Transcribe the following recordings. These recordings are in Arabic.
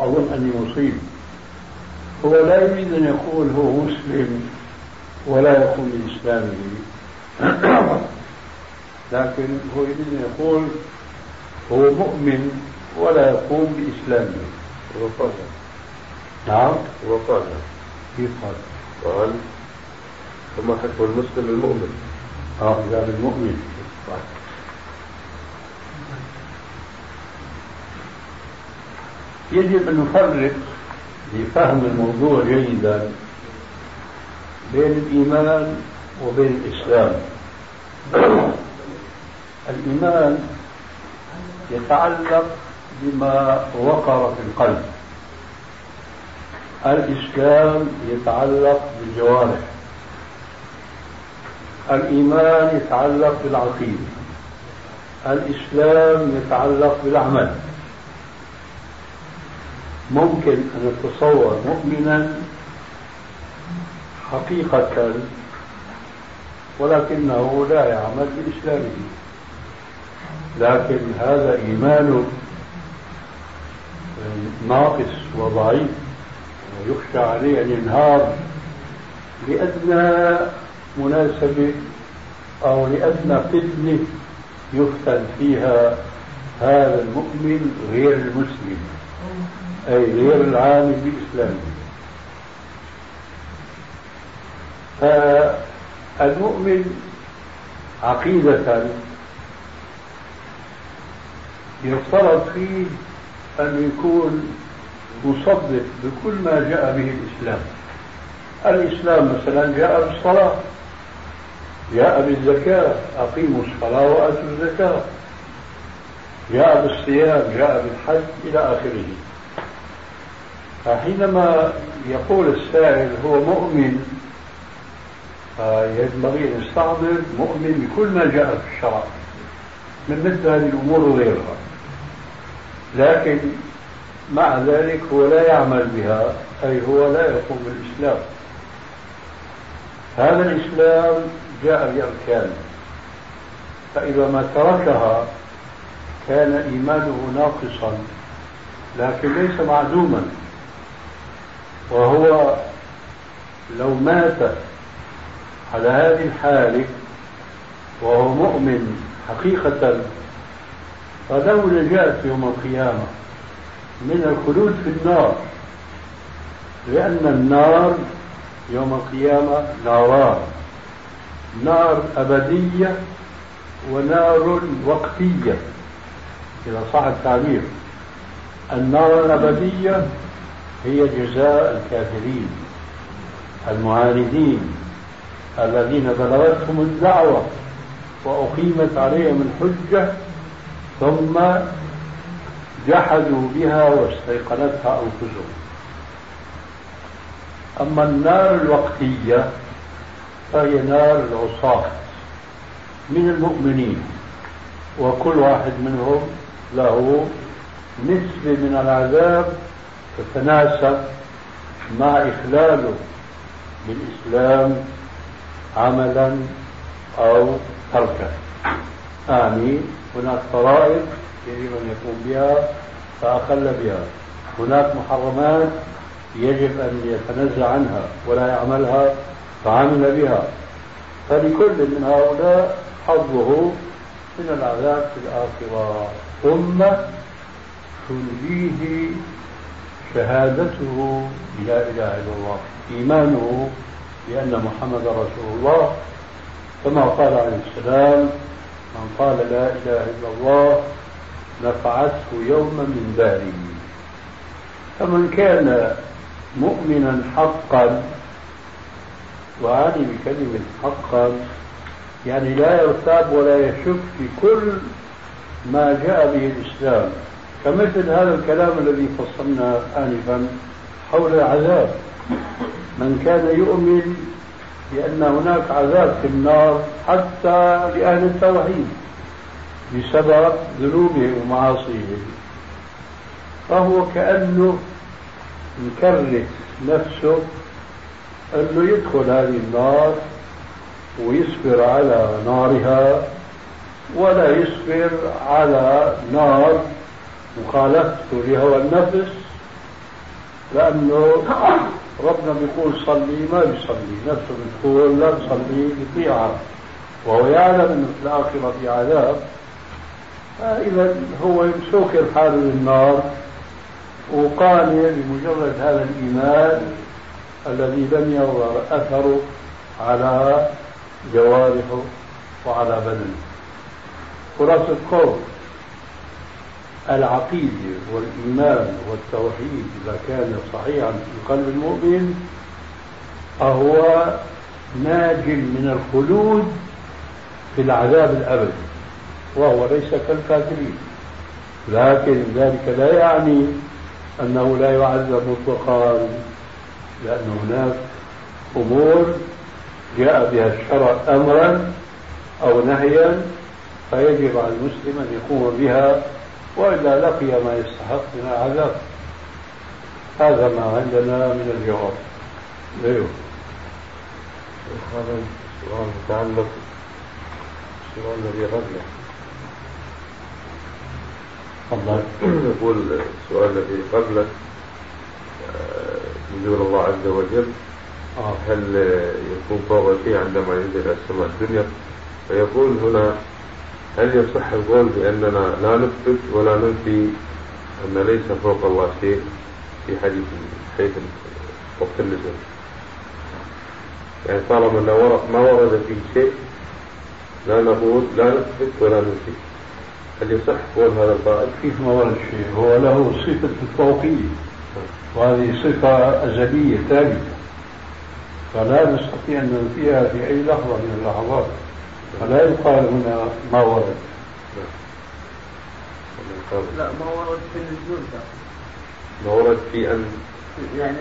أظن أني مصيب. هو لا يريد أن يقول هو مسلم ولا يقوم بإسلامه لكن هو يريد أن يقول هو مؤمن ولا يقوم بإسلامه. وقال نعم وقال كيف قال ثم حكم المسلم المؤمن. قال المؤمن. يجب أن نفرق لفهم الموضوع جيدا بين الإيمان وبين الإسلام. الإيمان يتعلق بما وقر في القلب، الإسلام يتعلق بالجوارح. الإيمان يتعلق بالعقيدة، الإسلام يتعلق بالعمل. ممكن أن نتصور مؤمنا حقيقة ولكنه لا يعمل بإسلامه، لكن هذا إيمانه ناقص وضعيف ويخشى عليه أن ينهار لأدنى مناسبة أو لأدنى فتنة يفتن فيها هذا المؤمن غير المسلم، أي غير العامل بإسلامه. فالمؤمن عقيدة يفترض فيه أن يكون مصدق بكل ما جاء به الإسلام. الإسلام مثلا جاء بالصلاة، جاء بالزكاة، أقيموا الصلاة وآتوا الزكاة، جاء بالصيام، جاء بالحج إلى آخره. فحينما يقول السائل هو مؤمن، ينبغي أن يستعمل مؤمن بكل ما جاء في الشرع من مثل هذه الأمور وغيرها، لكن مع ذلك هو لا يعمل بها، أي هو لا يقوم بالإسلام. هذا الإسلام جاء بأركان، فإذا ما تركها كان إيمانه ناقصا لكن ليس معدوما. وهو لو مات على هذه الحالة وهو مؤمن حقيقة فله نجاة يوم القيامة من الخلود في النار، لأن النار يوم القيامة ناران، نار أبدية ونار وقتية إذا صح التعبير. النار الأبدية هي جزاء الكافرين المعاندين الذين بلغتهم الدعوة وأقيمت عليهم الحجة ثم جحدوا بها واستيقنتها أنفسهم. أما النار الوقتية فهي نار العصاة من المؤمنين، وكل واحد منهم له نسبة من العذاب تتناسب مع إخلاله بالإسلام عملا أو تركا. هناك فرائض يجب أن يقوم بها فأقل بها، هناك محرمات يجب أن يتنزه عنها ولا يعملها فعمل بها. فلكل من هؤلاء حظه من العذاب في الآخرة، ثم تنجيه شهادته لا إله إلا الله، إيمانه بأن محمد رسول الله، كما قال عليه السلام: من قال لا إله إلا الله نفعته يوما من داره. فمن كان مؤمنا حقا، وعني بكلمة حقا يعني لا يرتاب ولا يشك في كل ما جاء به الإسلام، كمثل هذا الكلام الذي فصلنا آنفا حول العذاب. من كان يؤمن بأن هناك عذاب في النار حتى لأهل التوحيد بسبب ذنوبهم ومعاصيهم، فهو كأنه يكرس نفسه أنه يدخل هذه النار ويصبر على نارها ولا يصبر على نار مخالفته لهوى النفس لأنه ربنا بيقول صلي ما بيصلي، نفسه بتقول لا تصلي يطيعها، وهو يعلم أنه في الآخرة في عذاب، فإذا هو سوكر حاله للنار وقانع بمجرد هذا الإيمان الذي لم يظهر أثره على جوارحه وعلى بدنه. خلاصة القول العقيدة والإيمان والتوحيد إذا كان صحيحا في قلب المؤمن فهو ناج من الخلود في العذاب الأبدي، وهو ليس كالكافرين، لكن ذلك لا يعني أنه لا يعذب مطلقا، لأن هناك أمور جاء بها الشرع أمرا أو نهيا فيجب على المسلم أن يقوم بها، وإلا لقي ما يستحق من العذاب. هذا ما عندنا من الجواب. أيوه. هذا السؤال متعلق بالسؤال الذي قبله. تفضل. يقول السؤال الذي قبله نزول الله عز وجل هل يكون فوق شيء عندما ينزل إلى السماء الدنيا؟ فيقول هنا هل يصح القول بأننا لا نثبت ولا ننفي أن ليس فوق الله شيء في حيث وقت النزول؟ يعني طالما ما ورد فيه شيء لا نقول لا نثبت ولا ننفي، هل يصح قول هذا القائل؟ كيف ما ورد شيء؟ هو له صفة الفوقية، وهذه صفة أزلية ثابتة، فلا نستطيع أن ننفيها في أي لحظة من اللحظات، فلا يقال هنا ما ورد. لا ما ورد في النزول ده، ما ورد في أن يعني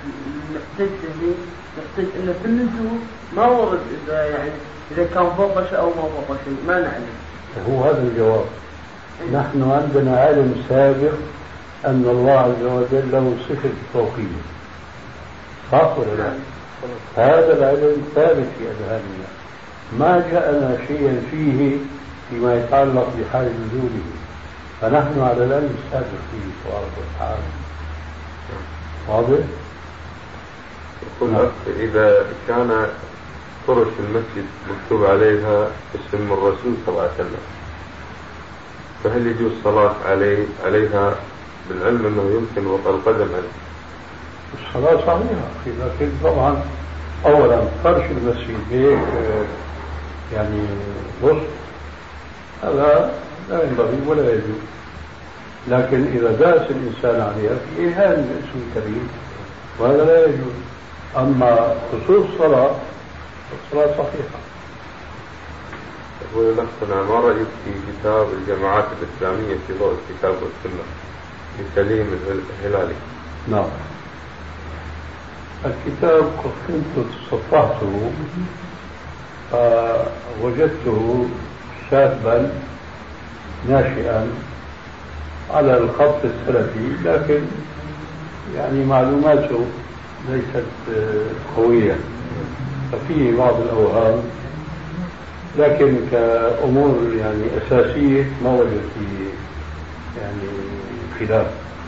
نحتاج إنه في النزول ما ورد إذا كان فوق شيء أو ما فوق شيء ما نعلم. هو هذا الجواب. نحن عندنا علم سابق أن الله عز وجل له صفة فوقية، صح ولا لا؟ هذا العلم ثابت في أذهاننا، ما جاءنا شيئا فيه فيما يتعلق بحال نزوله، فنحن على العلم السابق فيه سبحانه وتعالى. واضح؟ يقول إذا كان فرش المسجد مكتوب عليها اسم الرسول صلى الله عليه وسلم، فهل يجوز الصلاة عليها بالعلم أنه يمكن وضع القدم عليه؟ الصلاة صحيحة، لكن طبعا أولا فرش المسجد هيك يعني وسط هذا لا ينبغي ولا يجوز، لكن إذا داس الإنسان عليها في إهانة الاسم الكريم وهذا لا يجوز. أما خصوص الصلاة الصلاة صحيحة. يقول نفسنا ما رأيك في كتاب الجماعات الإسلامية في ضوء الكتاب والسنة لسليم الهلالي؟ نعم، الكتاب كنت تصفحته فوجدته شابا ناشئا على الخط السلفي، لكن يعني معلوماته ليست قوية، ففيه بعض الأوهام، لكن كأمور يعني أساسية ما وجد فيه يعني خلاف.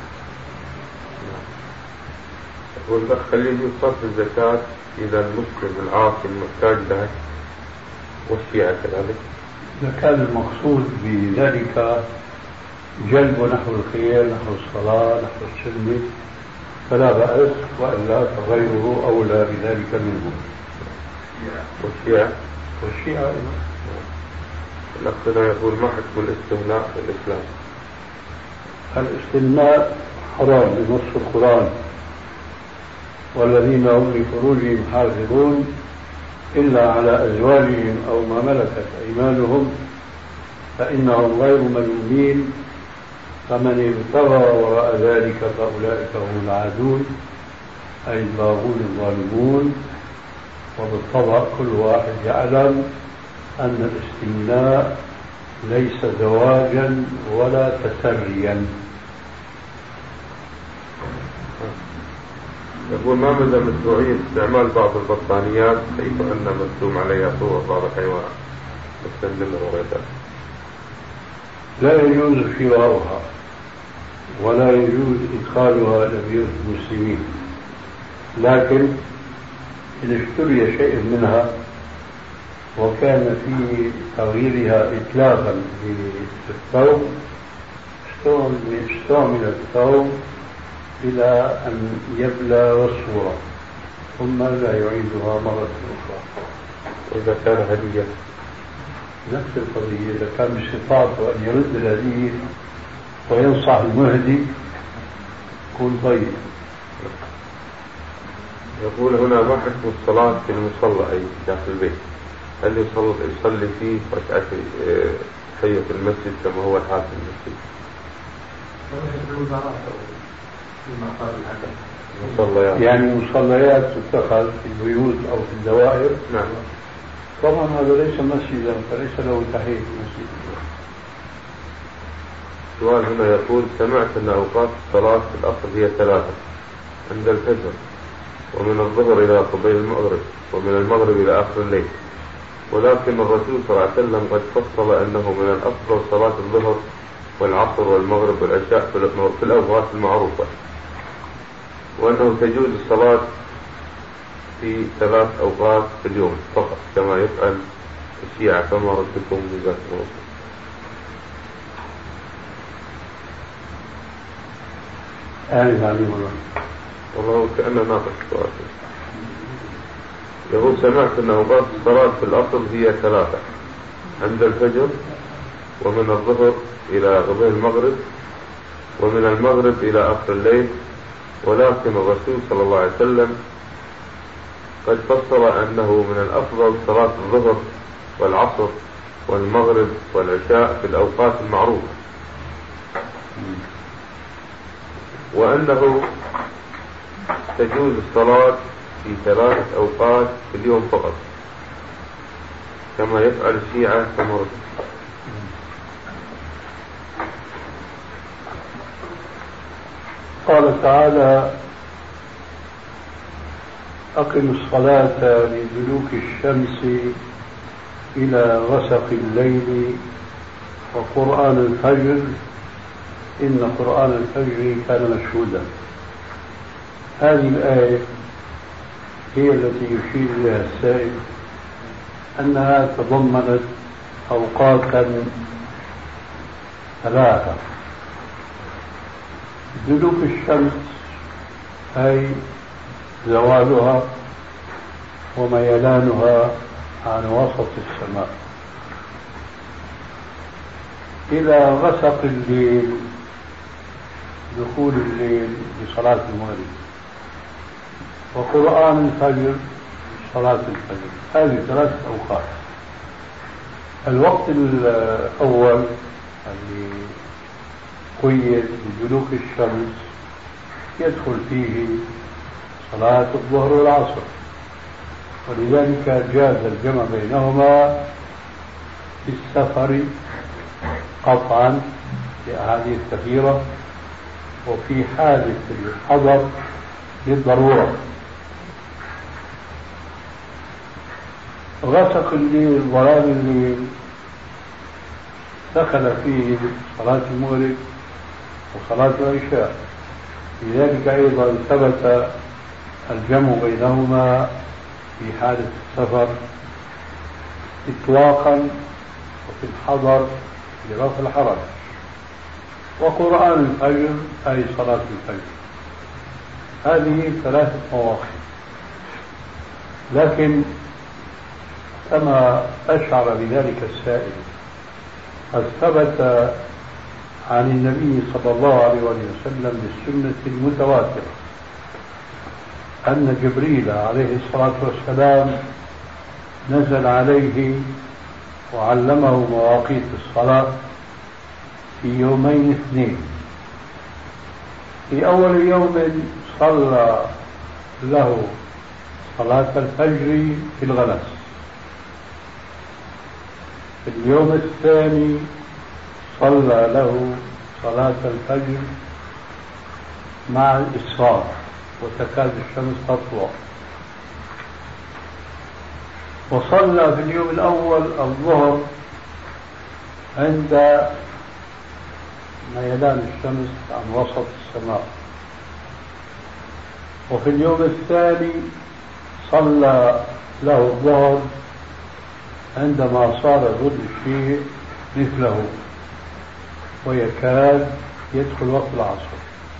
يقول هل يجوز صرف الزكاة إذا المسلم العاصي محتاج لها والشيعة كذلك؟ إذا كان المقصود بذلك جلب نحو الخير نحو الصلاة نحو السلم فلا بأس، وإلا فغيره أولى بذلك منه. والشيعة الأخ يقول ما حكم الاستمناء في الإسلام؟ الاستمناء حرام بنص القرآن، والذين هم لفروجهم حافظون إلا على أزواجهم أو ما ملكت أيمانهم فإنهم غير ملومين، فمن ابتغى وراء ذلك فأولئك هم العادون أي الباغون الظالمون. وبالطبع كل واحد يعلم أن الاستمناء ليس زواجا ولا تسريا. يقول ما مدى مشروعية استعمال بعض البطانيات كيف أن مرسوم عليها صور بعض الحيوانات مثل النمر وغيرها؟ لا يجوز شراؤها، ولا يجوز إدخالها إلى بيوت المسلمين، لكن إذا اشتري شيء منها وكان في تغييرها إتلافا للثوب استعمل الثوب إلى أن يبلى والصورة ثم لا يعيدها مرة أخرى. إذا كان هدية نفس القضية، إذا كان بصفاته أن يرد الهدية وينصح المهدي يكون طيب. يقول هنا ما حكم الصلاة في المصلى أي داخل البيت؟ هل يصلي فيه ركعة تحية المسجد كما هو الحال في المسجد؟ يعني مصليات تتخذ في البيوت أو في الدوائر. نعم. طبعا هذا ليس مسجدا فليس له تحية المسجد. السؤال هنا يقول سمعت أن أوقات الصلاة في الأصل هي 3 عند الفجر، ومن الظهر إلى قبيل المغرب، ومن المغرب إلى آخر الليل، ولكن الرسول صلى الله عليه وسلم قد فصل أنه من الأفضل صلاة الظهر والعصر والمغرب والعشاء في الأوقات المعروفة، وأنه تجوز الصلاة في 3 أوقات في اليوم فقط كما يفعل الشيعة، فما ردكم جزاكم الله؟ والله كأنه ناقص السؤال. يقول سمعت أن أوقات الصلاة في الأصل هي 3 عند الفجر، ومن الظهر إلى قبيل المغرب، ومن المغرب إلى آخر الليل، ولكن الرسول صلى الله عليه وسلم قد فسر أنه من الأفضل صلاة الظهر والعصر والمغرب والعشاء في الأوقات المعروفة، وأنه تجوز الصلاة في 3 أوقات في اليوم فقط كما يفعل الشيعة كما قال تعالى أقم الصلاة لدلوك الشمس إلى غسق الليل وقرآن الفجر إن قرآن الفجر كان مشهودا. هذه الآية هي التي يشير إليها السائل أنها تضمنت أوقاتا 3: دلوك الشمس أي زوالها وميلانها عن وسط السماء، إلى غسق الليل دخول الليل بصلاة المغرب، وقرآن الفجر صلاة الفجر. هذه 3 أوقات. الوقت الأول اللي قيد بدلوك الشمس يدخل فيه صلاة الظهر والعصر، ولذلك جاز الجمع بينهما في السفر قطعا لأحاديث كثيرة، وفي حالة الحضر للضرورة. غسق الليل ظلام الليل دخل فيه صلاة المغرب وصلاة العشاء، لذلك أيضا ثبت الجمع بينهما في حالة السفر إطلاقا وفي الحضر لرفع الحرج. وقرآن الفجر أي صلاة الفجر. هذه 3 مواقف، لكن كما أشعر بذلك السائل قد ثبت عن النبي صلى الله عليه وسلم بالسنة المتواترة أن جبريل عليه الصلاة والسلام نزل عليه وعلمه مواقيت الصلاة في 2 يومين. في أول يوم صلى له صلاة الفجر في الغلس، في اليوم الثاني صلى له صلاة الفجر مع الإسفار وتكاد الشمس تطلع، وصلى في اليوم الأول الظهر عند ميلان الشمس عن وسط السماء. وفي اليوم الثاني صلى له الظهر عندما صار ظل الشيء مثله ويكاد يدخل وقت العصر.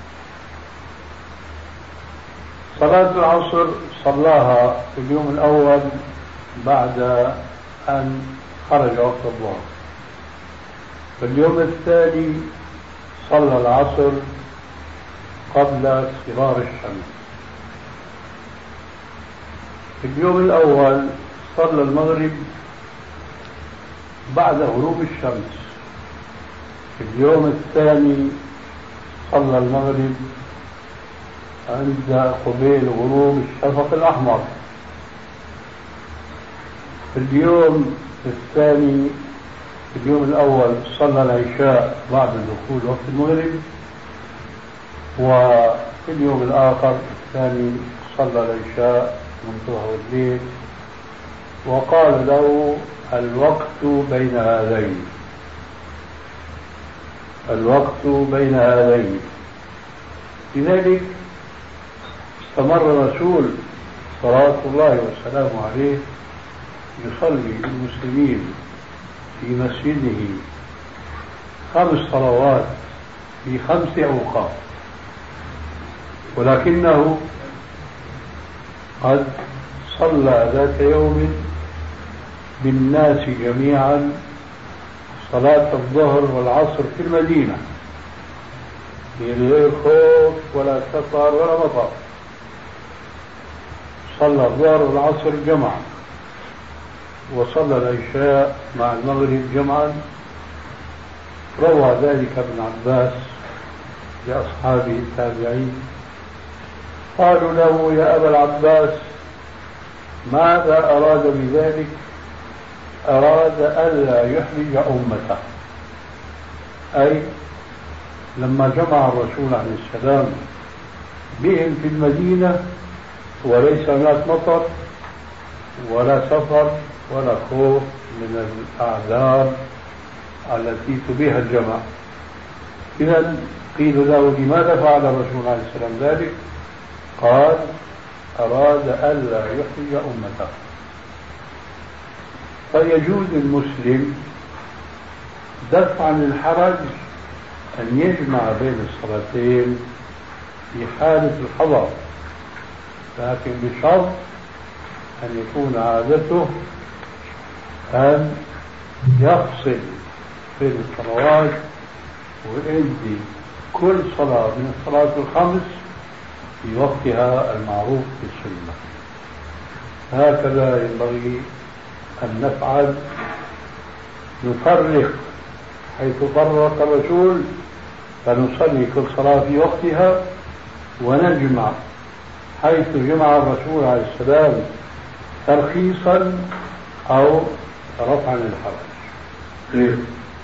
صلاة العصر صلاها في اليوم الأول بعد أن خرج وقت الظهر. في اليوم الثاني صلى العصر قبل اصفرار الشمس. في اليوم الأول صلى المغرب بعد غروب الشمس. في اليوم الثاني صلى المغرب عند قبيل غروب الشفق الأحمر. في اليوم الثاني في اليوم الأول صلى العشاء بعد دخول وقت المغرب. وفي اليوم الآخر الثاني صلى العشاء منتصف الليل. وقال له الوقت بين هذين، الوقت بين هذين. لذلك استمر الرسول صلوات الله وسلامه عليه يصلي بالمسلمين في مسجده 5 صلوات في 5 أوقات، ولكنه قد صلى ذات يوم بالناس جميعا صلاة الظهر والعصر في المدينة من غير خوف ولا سفر ولا مطر. صلى الظهر والعصر جمعا، وصلى العشاء مع المغرب جمعا. روى ذلك ابن عباس لأصحابه التابعين. قالوا له يا أبا العباس ماذا أراد بذلك؟ أراد ألا يحرج أمته، أي لما جمع الرسول عليه السلام بهم في المدينة وليس هناك مطر ولا سفر ولا خوف من الأعذار التي تبيح الجمع. إذا قيل له لماذا فعل الرسول عليه السلام ذلك؟ قال أراد ألا يحرج أمته. فيجوز المسلم دفعا للحرج أن يجمع بين الصلاتين في حالة الحضر، لكن بشرط أن يكون عادته أن يفصل بين الصلوات ويؤدي كل صلاة من الصلاة الخمس في وقتها المعروف في السنة. هكذا ينبغي أن نفعل، نفرق حيث فرق الرسول فنصلي كل صلاة في وقتها، ونجمع حيث جمع الرسول عليه السلام ترخيصا أو رفعا للحرج.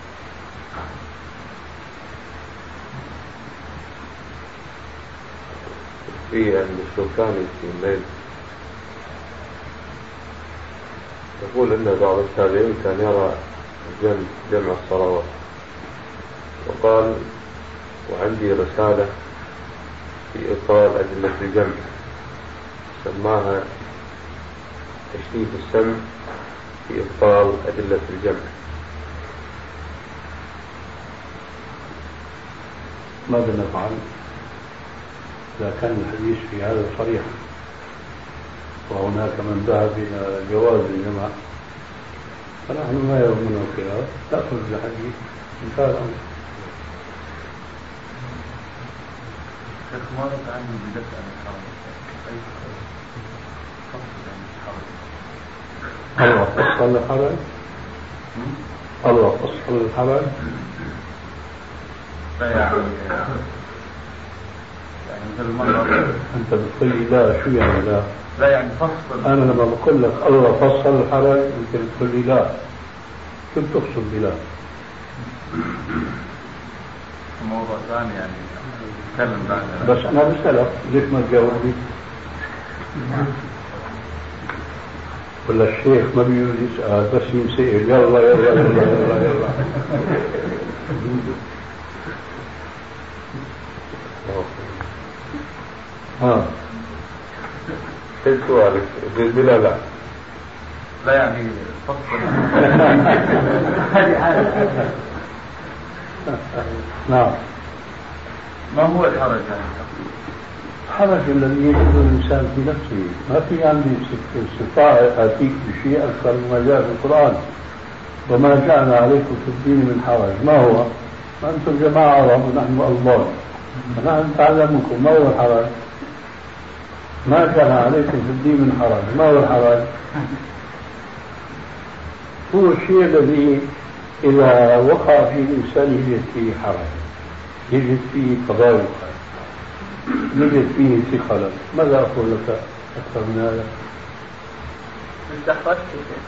في الشوكاني في الليل يقول أن بعض التابعين كان يرى جمع الصلوات، وقال وعندي رسالة في إبطال أدلة الجمع سماها تشريف السمع في إبطال أدلة الجمع. ماذا نفعل إذا كان الحديث في هذا صريح وهناك من ذهب إلى جواز الجمع؟ فنحن ما يهمنا الخلاف، نأخذ بالحديث انتهى الأمر. ما نتعلم بدفع الحرج أي فصل عن الحرج. الله فصل الحرج، الله فصل الحرج. لا يعني مثل المرة أنت بتقول لي لا، شو يعني لا؟ لا يعني فصل. أنا لما بقول لك الله فصل الحرج أنت بتقول لي لا، كيف تقصد بلا؟ موضوع ثاني يعني نتكلم بعد. بس أنا بسألك ليش ما تجاوبني؟ ولا الشيخ ما بيقول يسأل بس ينسأل يلا يلا يلا يلا يلا. ايش سؤالك؟ بلا لا لا يعني فصل. نعم. ما هو الحرج يعني؟ الحرج الذي يجده الإنسان في نفسه، ما في عندي استطاعة آتيك بشيء أكثر مما جاء في القرآن. وما جعل عليكم في الدين من حرج. ما هو؟ ما أنتم جماعة عرب ونحن الله، فنحن نتعلمكم. ما هو الحرج؟ ما كان عليكم في الدين من حرج. ما هو الحرج؟ هو الشيء الذي إذا وقع في الإنسان يجد فيه حرج، يجد فيه تضايق، يجد فيه ثقلا. ماذا أقول لك أكثر من هذا؟ استخرجت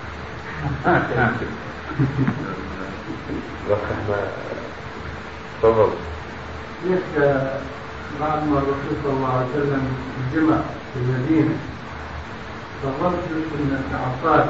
تفضل. بعد ما الرسول صلى الله عليه وسلم جمع في المدينة فظلت أن عصات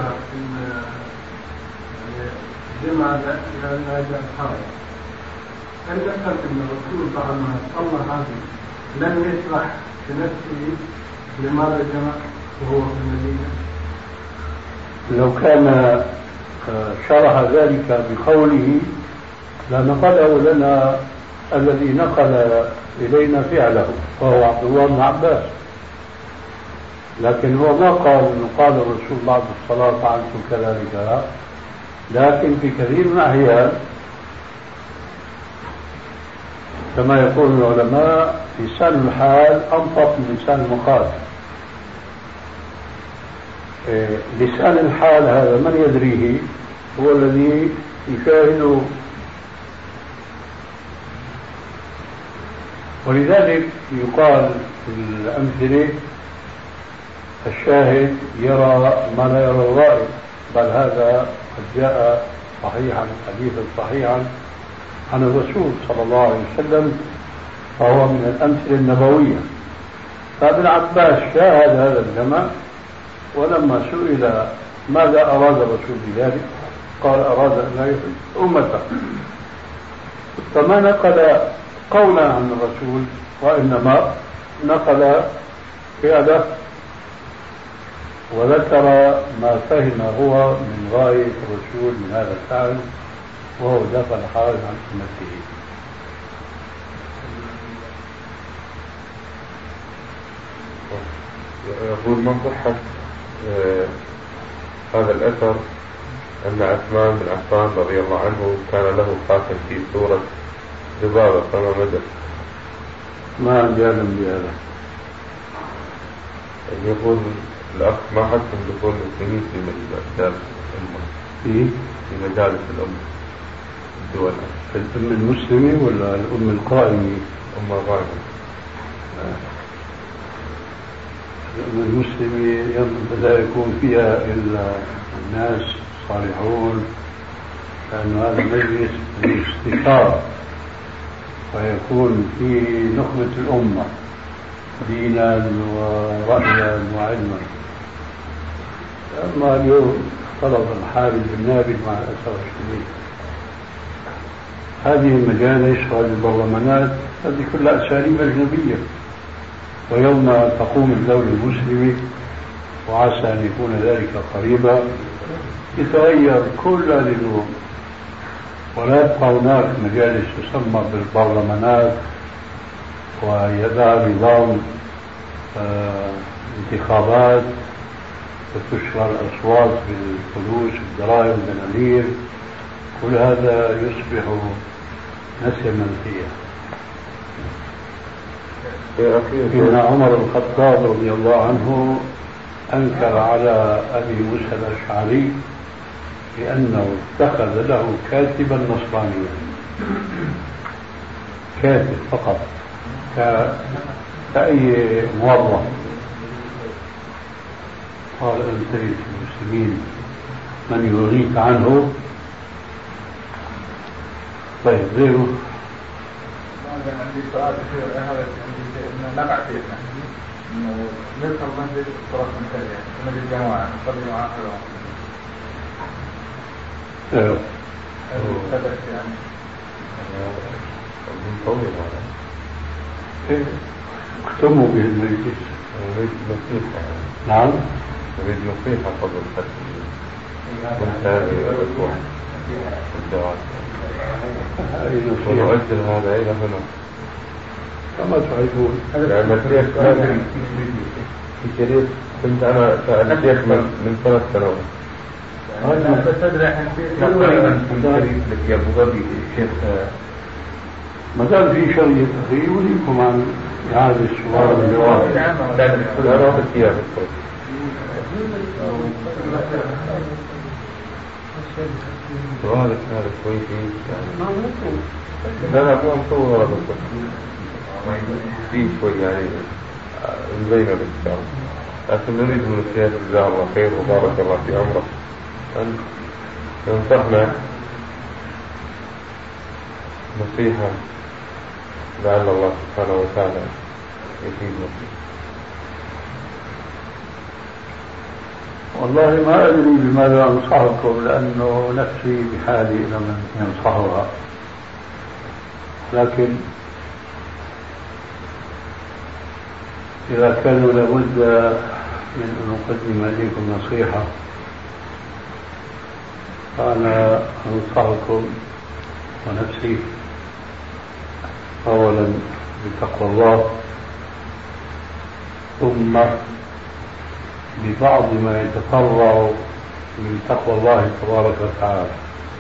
جمع هذا الحرج. هل ذكرت أن الرسول بعد ما صلى هذه لم يشرح في نفسه لماذا جمع وهو في المدينة؟ لو كان شرح ذلك بقوله لنقله لنا الذي نقل إلينا فعله وهو عبد الله بن عباس، لكن هو ما قال انه قال الرسول بعد الصلاة فعلت كذلك. لكن في كثير من الأحيان كما يقول العلماء لسان الحال أنطق من لسان المقال. لسان الحال هذا من يدريه؟ هو الذي يشاهده. ولذلك يقال في الأمثلة الشاهد يرى ما لا يرى الرائي، بل هذا قد جاء صحيحا حديثا صحيحا عن الرسول صلى الله عليه وسلم، فهو من الأمثلة النبوية. فابن عباس شاهد هذا الجمع، ولما سئل ماذا أراد الرسول بذلك قال أراد أن لا يحب أمته. فما نقل قولا عن الرسول وإنما نقل فعله وذكر ما فهم هو من غاية الرسول من هذا الفعل، وهو دفع الحرج عن أمته. يقول من صحة هذا الأثر أن عثمان بن عفان رضي الله عنه كان له خاتم في سورة ذبابة فما مدى؟ ما عندي علم بهذا. يقول الأخ ما حكم دخول المسلمين في مجالس الأمة؟ في مجالس الأمة الدول؟ الأمة المسلمة ولا الأمة القائمة؟ الأمة القائمة. الأمة المسلمة لا يكون فيها إلا الناس الصالحون، لأن هذا مجلس للاستشارة ويكون فيه نخبة الأمة دينا ورأيا وعلما. أما اليوم طلب الحال بالنابل مع الأسف الشديد. هذه المجالس وهذه البرلمانات هذه كلها أساليب أجنبية، ويوم تقوم الدولة المسلمة وعسى أن يكون ذلك قريبا يتغير كل هذه الأمور، ولا يبقى هناك مجالس تسمى بالبرلمانات ويدعى نظام انتخابات وتشرى الأصوات بالفلوس بالدراهم بالدنانير. كل هذا يصبح نسيا منسيا. إن عمر بن الخطاب رضي الله عنه أنكر على أبي موسى الأشعري لأنه اتخذ له كاتبا نصرانيا، كاتب فقط كأي موظف. قال أنت المسلمين من يغنيك عنه؟ طيب غيره. عندي سؤال كثير. هذا نبع فينا انه ندخل مسجد الصلاة المنتهية مسجد الجماعة نصلي مع آخرهم. ايوه. ثبت يعني. طويل هذا. اختموا به المجلس. أريد نصيحة. نعم. أريد نصيحة قبل ختم من هذه الأسبوع الدعوات. ونؤجل هذا إلى هنا كما تعرفون. يعني الشيخ ما أدري في شريط كنت أنا سأل الشيخ من 3 سنوات. تدري عن تقريبا من شريط لك يا أبو ظبي الشيخ ما دام في شريط أخي يريكم عن إعادة السؤال والجواب. لا نأخذ فيها بالصوت. سؤالك هذا كويس يعني. لا مو مصور هذا بالصوت. في شوي يعني مبينة بالكتاب. لكن نريد من الشيخ جزاه الله خير وبارك الله في عمره أن ينصحنا نصيحة لعل الله سبحانه وتعالى يفيدنا. والله ما أدري بماذا أنصحكم لأنه نفسي بحالي إلى من ينصحها، لكن إذا كان لابد من أن أقدم إليكم نصيحة فأنا أنصحكم ونفسي أولا بتقوى الله، ثم ببعض ما يتفرع من تقوى الله تبارك وتعالى.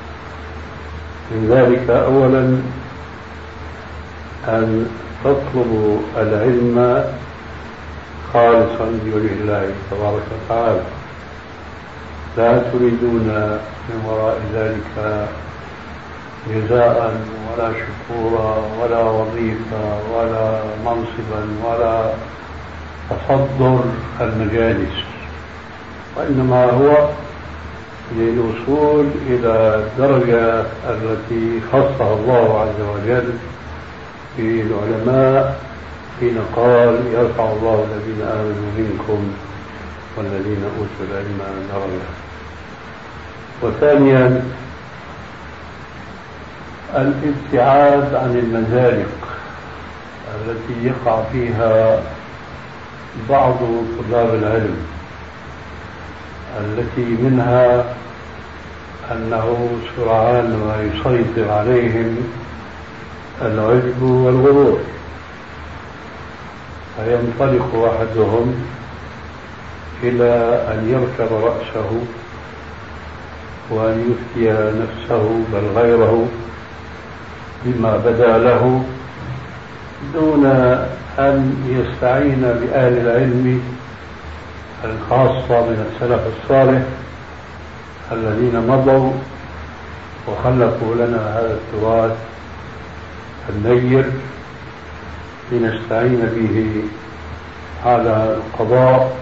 من ذلك أولا أن تطلبوا العلم خالصا لوجه الله تبارك وتعالى، لا تريدون من وراء ذلك جزاء ولا شكورا ولا وظيفة ولا منصبا ولا تصدر المجالس، وإنما هو للوصول إلى الدرجة التي خصها الله عز وجل بالعلماء حين قال يرفع الله الذين آمنوا منكم والذين أوتوا العلم درجة. وثانيا الابتعاد عن المزالق التي يقع فيها بعض طلاب العلم، التي منها أنه سرعان ما يسيطر عليهم العجب والغرور، فينطلق أحدهم إلى أن يركب رأسه وأن يفتي نفسه بل غيره بما بدا له دون أن يستعين بأهل العلم الخاصة من السلف الصالح الذين مضوا وخلقوا لنا هذا التراث النير لنستعين به على القضاء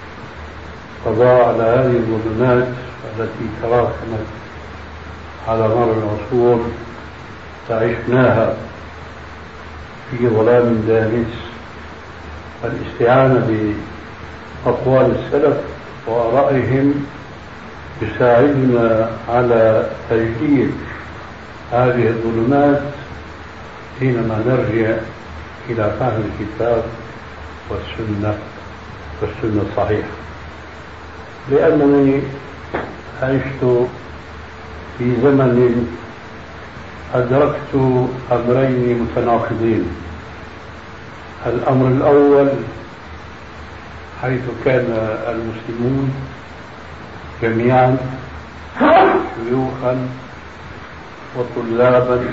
على هذه الظلمات التي تراكمت على مر العصور فعشناها في ظلام دامس. الاستعانة بأقوال السلف وآرائهم يساعدنا على تجديد هذه الظلمات حينما نرجع إلى فهم الكتاب والسنة الصحيحة. لأنني عشت في زمن أدركت أمرين متناقضين. الأمر الأول حيث كان المسلمون جميعا شيوخا وطلابا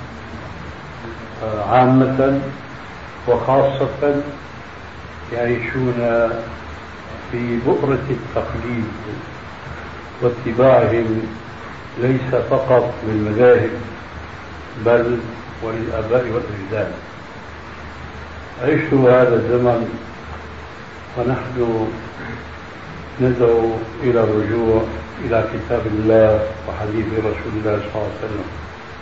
عامة وخاصة يعيشون في بؤرة التقليد واتباعهم ليس فقط للمذاهب بل وللآباء والأجداد. عشت هذا الزمن ونحن ندعو إلى الرجوع إلى كتاب الله وحديث رسول الله صلى الله عليه وسلم.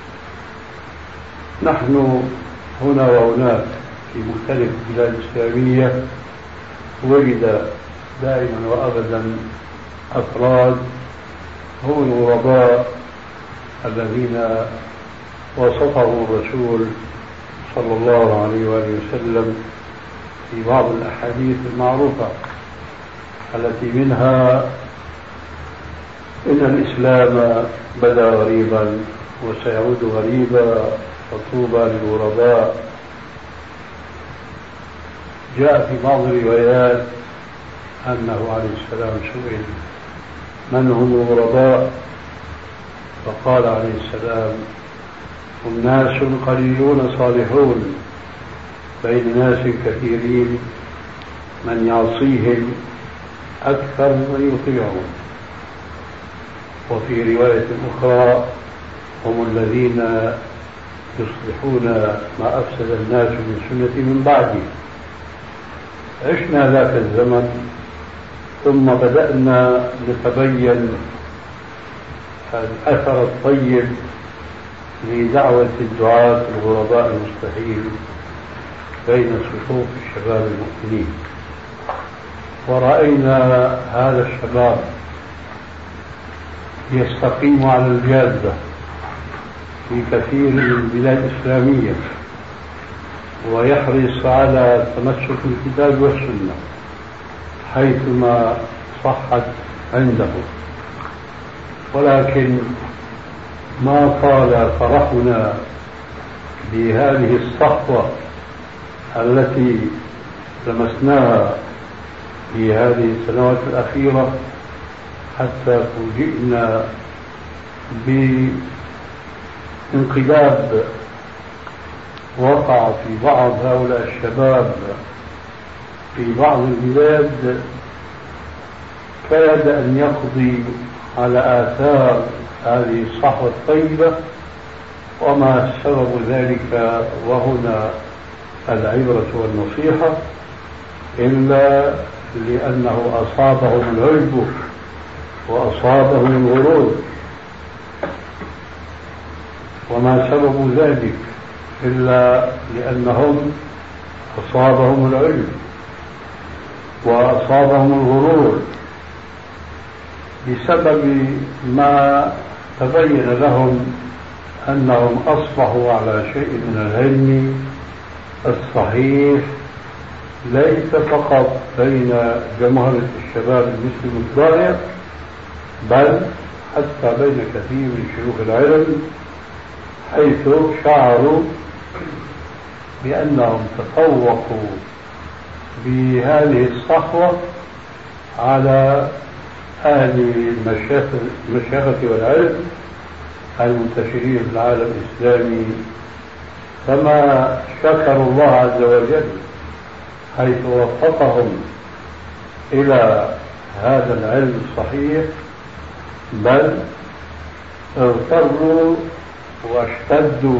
نحن هنا وهناك في مختلف البلاد الإسلامية وجد دائما وأبدا أفراد هم الغرباء الذين وصفهم الرسول صلى الله عليه وآله وسلم في بعض الأحاديث المعروفة التي منها إن الإسلام بدأ غريبا وسيعود غريبا فطوبى للغرباء. جاء في بعض الروايات أنه عليه السلام سئل من هم الغرباء، فقال عليه السلام هم ناس قليلون صالحون بين ناس كثيرين من يعصيهم أكثر من يطيعهم. وفي رواية أخرى هم الذين يصلحون ما أفسد الناس من سنة من بعدي. عشنا ذاك الزمن ثم بدأنا نتبين الأثر الطيب لدعوة الدعاة الغرباء المستحيل بين صفوف الشباب المؤمنين، ورأينا هذا الشباب يستقيم على الجادة في كثير من البلاد الإسلامية ويحرص على تمسك بالكتاب والسنة حيثما صحت عنده، ولكن ما طال فرحنا بهذه الصحوة التي لمسناها في هذه السنوات الأخيرة حتى فوجئنا بانقلاب وقع في بعض هؤلاء الشباب في بعض البلاد كاد أن يقضي على آثار هذه الصحوة الطيبة. وما سبب ذلك وهنا العبرة والنصيحة إلا لأنه أصابهم العجب وأصابهم الغرور. وما سبب ذلك إلا لأنهم أصابهم العجب وأصابهم الغرور بسبب ما تبين لهم أنهم أصبحوا على شيء من العلم الصحيح ليس فقط بين جمهرة الشباب المسلم الضائع بل حتى بين كثير من شيوخ العلم، حيث شعروا بأنهم تفوقوا بهذه الصحوة على أهل المشيخة والعلم المنتشرين في العالم الإسلامي، كما شكروا الله عز وجل حيث وفقهم إلى هذا العلم الصحيح، بل اغتروا واشتدوا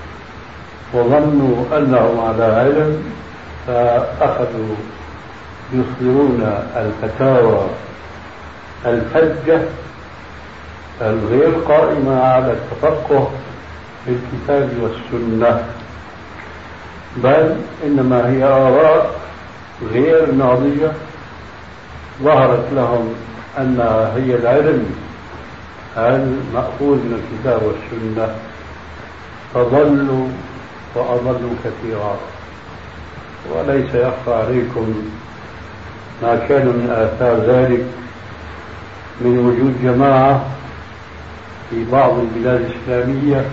وظنوا أنهم على علم، فأخذوا يصدرون الفتاوى الفجة الغير قائمة على التفقه في الكتاب والسنة، بل إنما هي آراء غير ناضجة ظهرت لهم أنها هي العلم المأخوذ من الكتاب والسنة، فضلوا وأضلوا كثيرا. وليس يخفى عليكم ما كان من آثار ذلك من وجود جماعة في بعض البلاد الإسلامية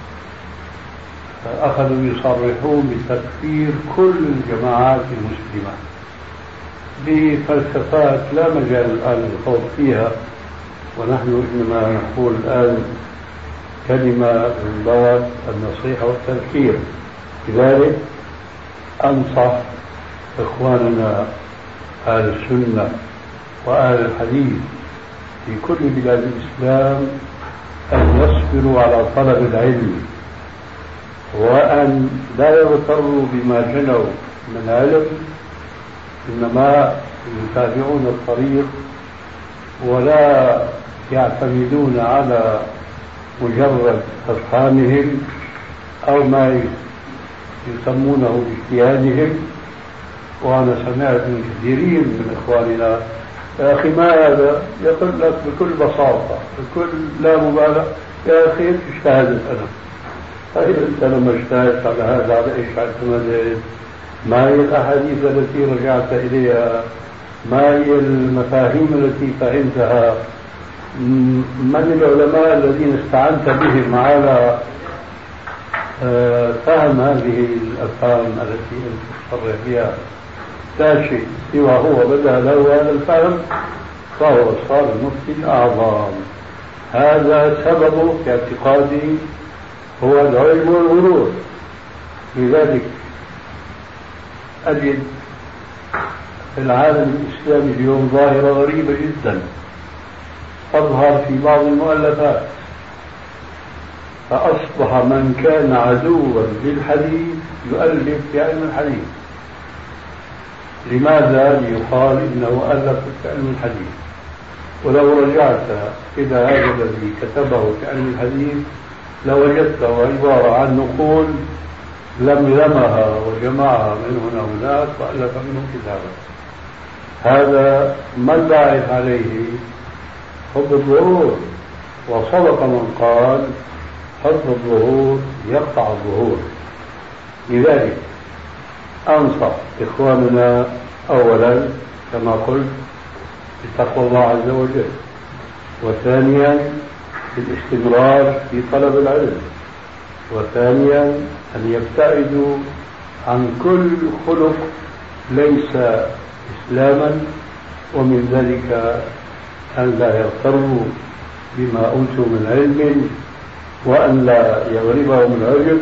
أخذوا يصرحون بتكفير كل الجماعات المسلمة بفلسفات لا مجال الآن للخوض فيها، ونحن إنما نقول الآن كلمة من باب النصيحة والتذكير. لذلك أنصح إخواننا أهل السنة وأهل الحديث في كل بلاد الإسلام أن يصبروا على طلب العلم، وأن لا يغتروا بما جنوا من علم، إنما يتابعون الطريق ولا يعتمدون على مجرد أفهامهم أو ما يسمونه باجتهادهم. وأنا سمعت من كثيرين من إخواننا يا أخي ما هذا، يقول لك بكل بساطة بكل لا مبالغة يا أخي اجتهدت أنا. طيب أنت لما اجتهدت على هذا على إيش اعتمدت؟ ما هي الأحاديث التي رجعت إليها؟ ما هي المفاهيم التي فهمتها؟ من العلماء الذين استعنت بهم على فهم هذه الأفهام التي أنت تصرح بها؟ لا شيء سوى هو بدأ له هذا الفهم فهو صار المفتي الأعظم. هذا سببه في اعتقادي هو العلم والغرور. لذلك أجد في العالم الإسلامي اليوم ظاهرة غريبة جدا تظهر في بعض المؤلفات، فأصبح من كان عدوا للحديث يؤلف في علم الحديث. لماذا؟ ليقال إنه ألف في علم الحديث. ولو رجعت إلى هذا الذي كتبه في علم الحديث لوجدته عبارة عن نقول لملمها وجمعها من هنا وهناك وألف منه كتابا. هذا ما الباعث عليه؟ حب الظهور. وصدق من قال حب الظهور يقطع الظهور. لذلك أنصح إخواننا أولا كما قلت بتقوى الله عز وجل، وثانيا بالاستمرار في طلب العلم، وثانيا أن يبتعدوا عن كل خلق ليس إسلاما، ومن ذلك أن لا يغتروا بما أوتوا من علم، وأن لا يغلبهم العجب،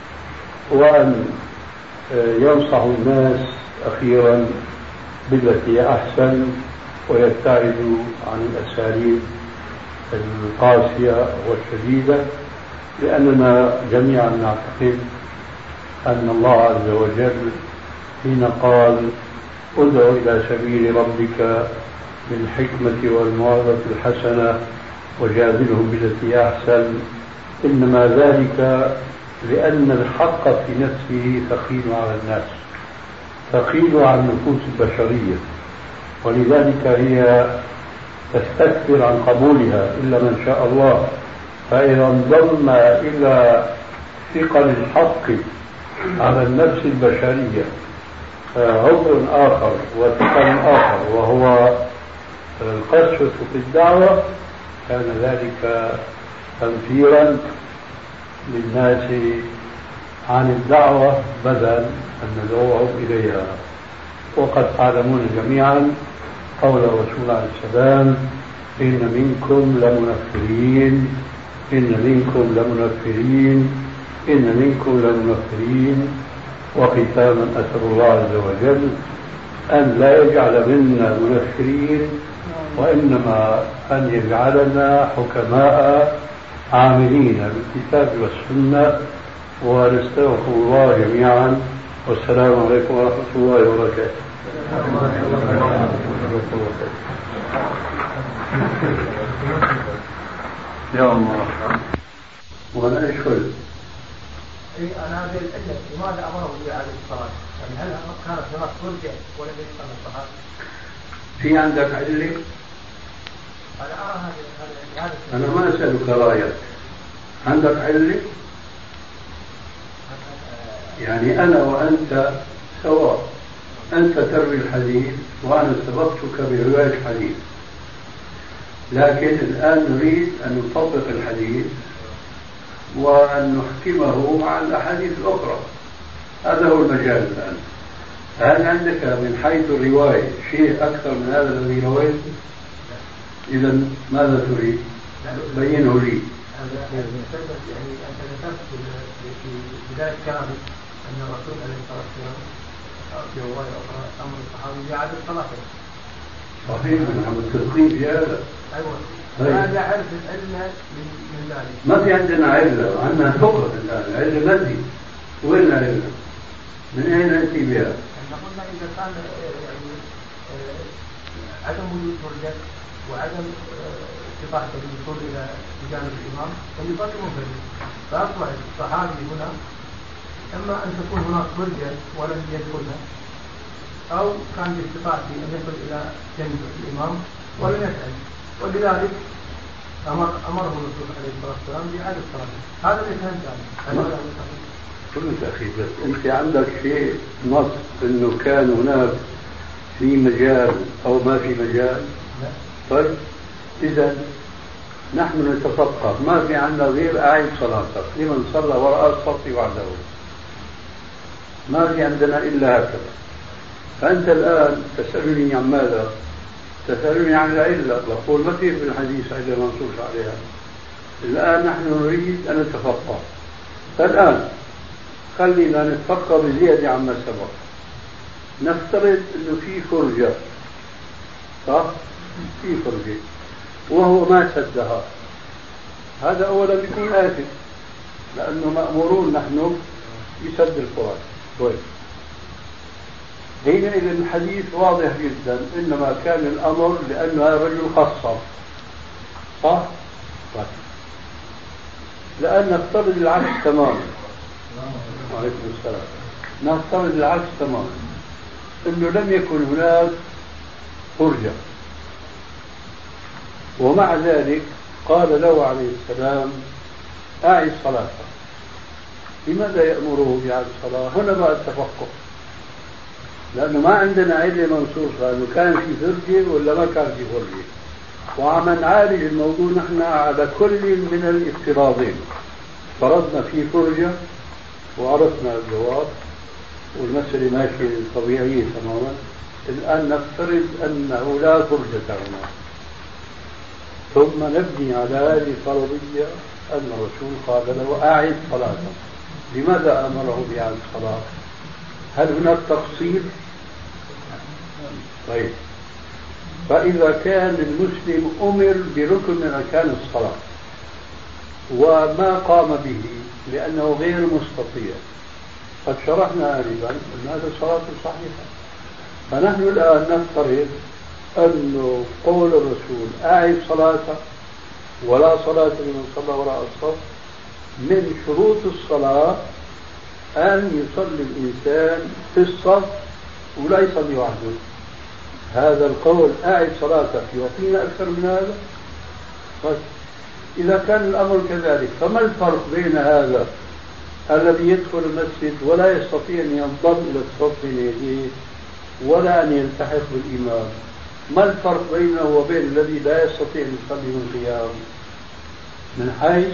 وأن ينصحوا الناس أخيرا بالتي أحسن ويبتعدوا عن الأساليب القاسية والشديدة، لأننا جميعا نعتقد أن الله عز وجل حين قال ادع إلى سبيل ربك بالحكمة والموعظة الحسنة وجادلهم بالتي أحسن، إنما ذلك لأن الحق في نفسه ثقيل على الناس، ثقيل على النفوس البشرية، ولذلك هي تستكثر عن قبولها إلا من شاء الله. فإذا انضم إلى ثقل الحق على النفس البشرية عذر آخر وثقل آخر وهو القسوة في الدعوة، كان ذلك تنفيرا للناس عن الدعوة بدل أن ندعوهم إليها. وقد تعلمون جميعا قول الرسول عليه السلام إن منكم لمنفرين، إن منكم لمنفرين، إن منكم لمنفرين. وختاما أسأل الله عز وجل أن لا يجعل منا منفرين، وإنما أن يجعلنا حكماء عاملين بالكتاب والسنة. ونستغفر الله جميعا، والسلام عليكم ورحمة الله وبركاته. يا الله. وأنا أشكر أنا هذه الأجل لماذا أمره بإعادة الصلاة؟ يعني هل كانت هناك فرجة ولم يسأل الصحابة؟ في عندك علة؟ أنا أرى هذه أنا ما أسألك رأيك، عندك علة؟ يعني أنا وأنت سواء، أنت تروي الحديث وأنا سبقتك برواية الحديث، لكن الآن نريد أن نطبق الحديث وأن نحكمه مع الأحاديث الأخرى. هذا هو المجال الآن. هل عندك من حيث الرواية شيء أكثر من هذا الذي رويته؟ إذا ماذا تريد؟ بينه لي. يعني أنت ذكرت في بداية كلامك أن الرسول عليه الصلاة والسلام في رواية أخرى أمر الصحابي بإعادة صلاته. صحيح، نحن متفقين في هذا. أيوة. هذا عرف العلة من ذلك. ما في عندنا علة، عندنا فقه الآن. علة الذي وين العلة؟ من أين نأتي بها؟ قلنا إذا كان يعني عدم وجود فرجة وعدم استطاعة الوصول إلى جانب الإمام فيبقى منفرد، فأصبح الصحابي هنا إما أن تكون هناك فرجة ولم يدخلها، أو كان باستطاعته أن يصل إلى جانب الإمام ولم يسأل، ولذلك أمره الرسول عليه الصلاة والسلام بإعادة الصلاة. هذا اللي فهمت عنه. فهمت أخي، بس أنت عندك شيء نص إنه كان هناك في مجال أو ما في مجال؟ طيب إذا نحن نتفقه، ما في عندنا غير أعيد صلاتك لمن صلى وراء الصف وحده، ما في عندنا إلا هكذا. فأنت الآن تسألني عن ماذا؟ تسألني عن العلة، بقول ما في الحديث علة منصوص عليها. الآن نحن نريد أن نتفقه، فالآن خلينا نتفقه بزيادة عما سبق. نفترض أنه في فرجة، صح؟ في فرجة وهو ما سدها، هذا أولا بيكون آثم، لأنه مأمورون نحن بسد الفرج. طيب حينئذ الحديث واضح جدا، إنما كان الأمر لأن هذا الرجل خاصة، صح؟ طيب لأن نفترض العكس تماما. وعليكم السلام. نفترض العكس تماما، إنه لم يكن هناك فرجة، ومع ذلك قال له عليه السلام أعد صلاتك. لماذا يأمره بإعادة الصلاة؟ هنا بقى التفقه، لأنه ما عندنا علة منصوصة أنه كان في فرجة ولا ما كان في فرجة، وعم نعالج الموضوع نحن على كل من الافتراضين. فرضنا في فرجة وعرفنا الجواب والمسألة ماشية طبيعية تماما. الآن نفترض أنه لا فرجة هنا، ثم نبني على هذه الفرضية أن الرسول قال له أعد صلاتك. لماذا أمره بإعادة الصلاة؟ هل هناك تقصير؟ طيب فإذا كان المسلم أمر بركن من أركان الصلاة وما قام به لأنه غير مستطيع، قد شرحنا آنفا أن هذا الصلاة صحيحة. فنحن الآن نفترض أن قول الرسول أعد صلاتك ولا صلاة لمن صلى وراء الصف، من شروط الصلاة أن يصلي الإنسان في الصف ولا يصلي وحده. هذا القول أعد صلاتك يعطينا أكثر من هذا؟ بس إذا كان الأمر كذلك، فما الفرق بين هذا الذي يدخل المسجد ولا يستطيع أن ينضم إلى الصف بين يديه ولا أن يلتحق بالإمام؟ ما الفرق بينه وبين الذي لا يستطيع أن يصلي من قيام؟ من حيث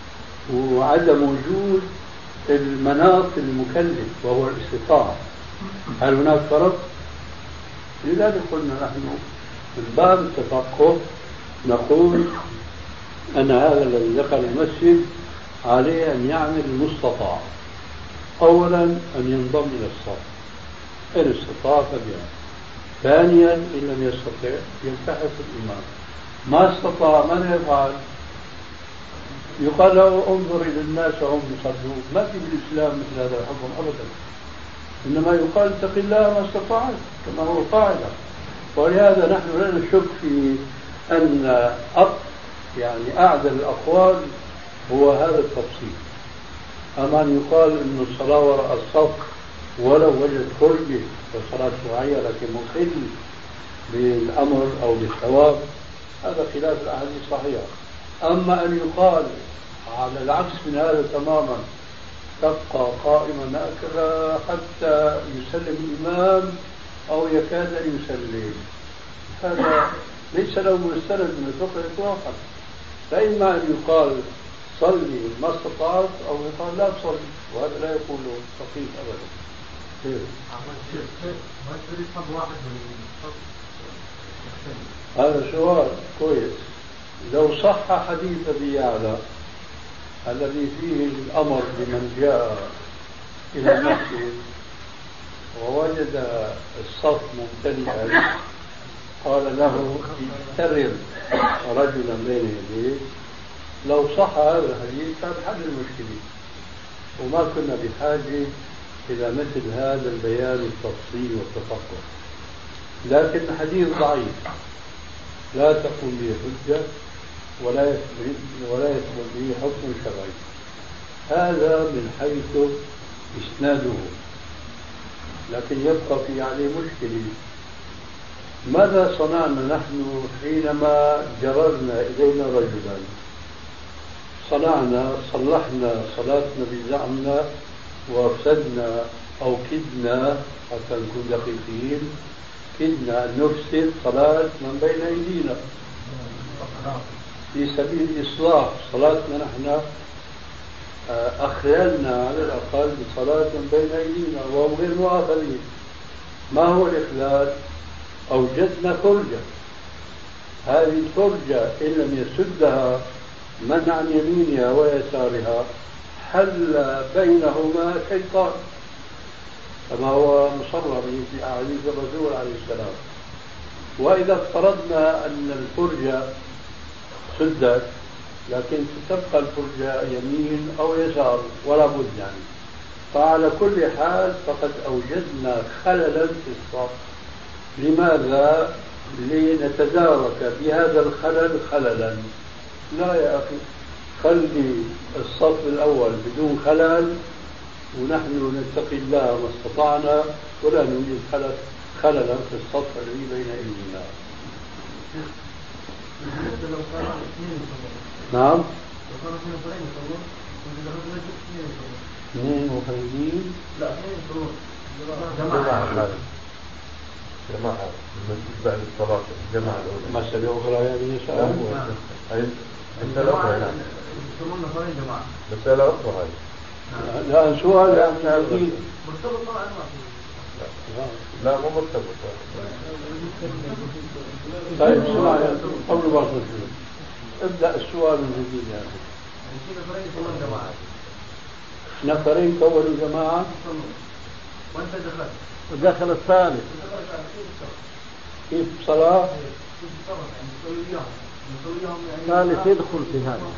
وعدم وجود المناط المكلف وهو الاستطاعة. هل هناك فرق؟ لذلك قلنا نحن من باب التفقه نقول أن هذا الذي دخل المسجد عليه أن يعمل المستطاع. أولا أن ينضم إلى الصف إن استطاع فبيعمل. ثانيا إن لم يستطع يلتحق الإمام. ما استطاع ماذا يفعل؟ يقال له انظر إلى الناس وهم يصلون. ما في بالإسلام مثل هذا الحكم أبدا، إنما يقال اتق الله ما استطعت كما هو قاعدة. ولهذا نحن لا نشك في أن يعني أعدل الأقوال هو هذا التفصيل. أما أن يقال أن الصلاة وراء الصف ولو وجد فرجة وصلاة شرعية لكن مخل بالأمر أو بالثواب، هذا خلاف الأحاديث الصحيحة. أما أن يقال على العكس من هذا تماما، تبقى قائما هكذا حتى يسلم الإمام أو يكاد أن يسلم، هذا ليس له مستند من الفقه إطلاقا. فإما أن يقال صلي ما استطعت أو يقال لا تصلي، وهذا لا يقول فقيه أبدا. هذا سؤال كويس. لو صح حديث أبي يعلى الذي فيه الأمر بمن جاء إلى المسجد ووجد الصف ممتلئا قال له اضطرب رجلا بين يديه، لو صح هذا الحديث كان حل المشكلة وما كنا بحاجة إلى مثل هذا البيان التفصيل والتفقه. لكن الحديث ضعيف لا تقوم به حجة ولا يثبت به حكم شرعي. هذا من حيث إسناده، لكن يبقى في عليه مشكلة. ماذا صنعنا نحن حينما جررنا إلينا رجلا؟ صلحنا صلاتنا بزعمنا وافسدنا أو كدنا حتى نكون دقيقين، كدنا أن نفسد صلاة من بين أيدينا في سبيل إصلاح صلاتنا. نحن أخللنا على الأقل بصلاة من بين أيدينا وهم غير مؤاخذين. ما هو الإخلال؟ أوجدنا فرجة، هذه الفرجة إن لم يسدها من عن يمينها ويسارها حل بينهما شيطان، كما هو مصرح في أحاديث الرسول عليه السلام. وإذا افترضنا أن الفرجة سدت لكن تبقى الفرجة يمين أو يسار ولا بد يعني، فعلى كل حال فقد أوجدنا خللا في الصف. لماذا؟ لنتدارك بهذا الخلل خللا. لا يا أخي، خلي الصف الأول بدون خلل ونحن نتقي الله ما استطعنا ولا نوجد خللا في الصف الذي بين أيدينا. نعم، اثنين مفردين، لا اثنين شروط جماعة المسجد بعد الصلاة الجماعة الأولى. مسألة أخرى يعني يسأل. مسألة أخرى يعني. مسألة أخرى هذه. لا سؤال يعني أكيد. مرتبط طبعا لا مو مرتبط. طيب سؤال قبل ما تصل ابدأ السؤال من جديد يا أخي. نفرين كونوا جماعة وانت دخلت ودخل الثالث كيف صلاة؟ الثالث يدخل في هذا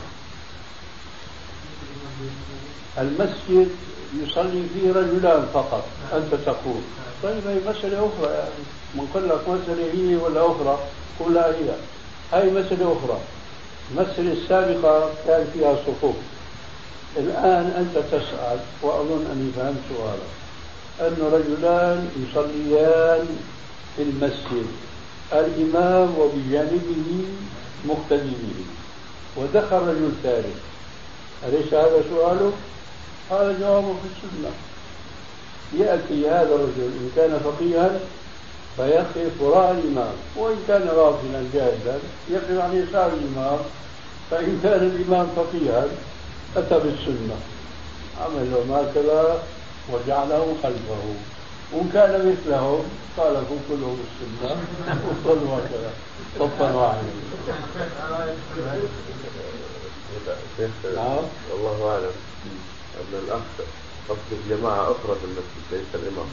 المسجد يصلي فيه رجلان فقط، أنت تقول طيب هي مسألة أخرى يعني، من قل لك مسألة هي ولا أخرى قل لا هي، هاي مسألة أخرى. المسألة السابقة كان فيها صفوف، الآن أنت تسأل وأظن أني فهمت سؤالك، أن رجلان يصليان في المسجد، الإمام وبجانبه مقتدي به، ودخل رجل ثالث، أليس هذا سؤاله؟ هذا جوابه في السنة. يأتي هذا الرجل إن كان فقيها فيقف وراء الإمام، وإن كان غافلا جاهلا يقف عن يسار الإمام، فإن كان الإمام فقيها أتى بالسنة عملهم هكذا وجعله خلفه، وإن كان مثلهم خالفوا كلهم السنة وصلوا هكذا صفا واحدا. نعم والله أعلم أن الأخ قصد جماعة أخرى في المسجد ليس الإمام.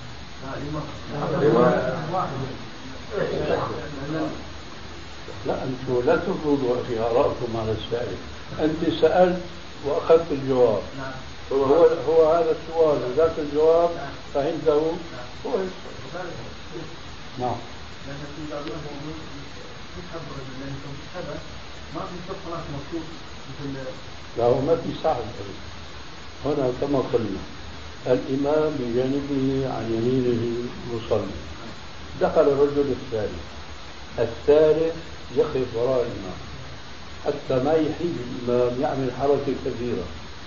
لا أنتم لا تفرضوا في آرائكم على السائل، أنت سألت وأخذت الجواب، هو هذا السؤال وذاك الجواب فعنده هو نعم. لا هو ما في سعد هنا كما قلنا، الإمام بجانبه عن يمينه مصلي، دخل الرجل الثالث يقف وراء الإمام حتى ما يحيج الإمام يعمل حركة كبيرة،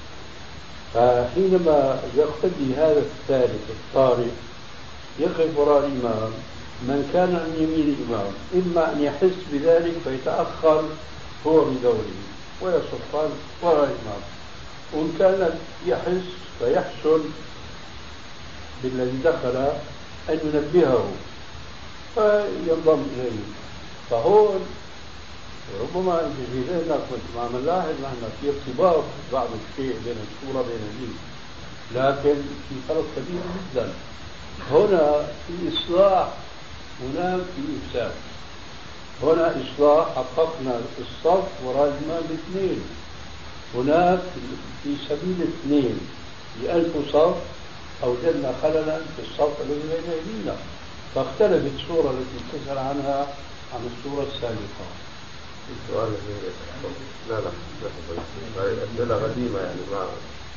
فحينما يقتدي هذا الثالث الطارئ يقف وراء الإمام، من كان عن يمين الإمام إما أن يحس بذلك فيتأخر هو بدوره ويصف وراء الإمام، وإن كان يحس فيحسن بالذي دخل أن ينبهه فينضم إليه. فهون ربما أنت في ذهنك كنت ما نلاحظ نحن في ارتباط بعض الشيء بين الصورة بين الدين، لكن في فرق كبير جدا. هنا في إصلاح، هناك في إفساد. هنا إصلاح حققنا الصف وراء الإمام باثنين، هناك في سبيل اثنين ب1000 صف أوجدنا خللا في الصف الذي بين أيدينا، فاختلفت الصورة التي تسأل عنها عن الصورة السابقة. السؤال لا أسئلة قديمة يعني ما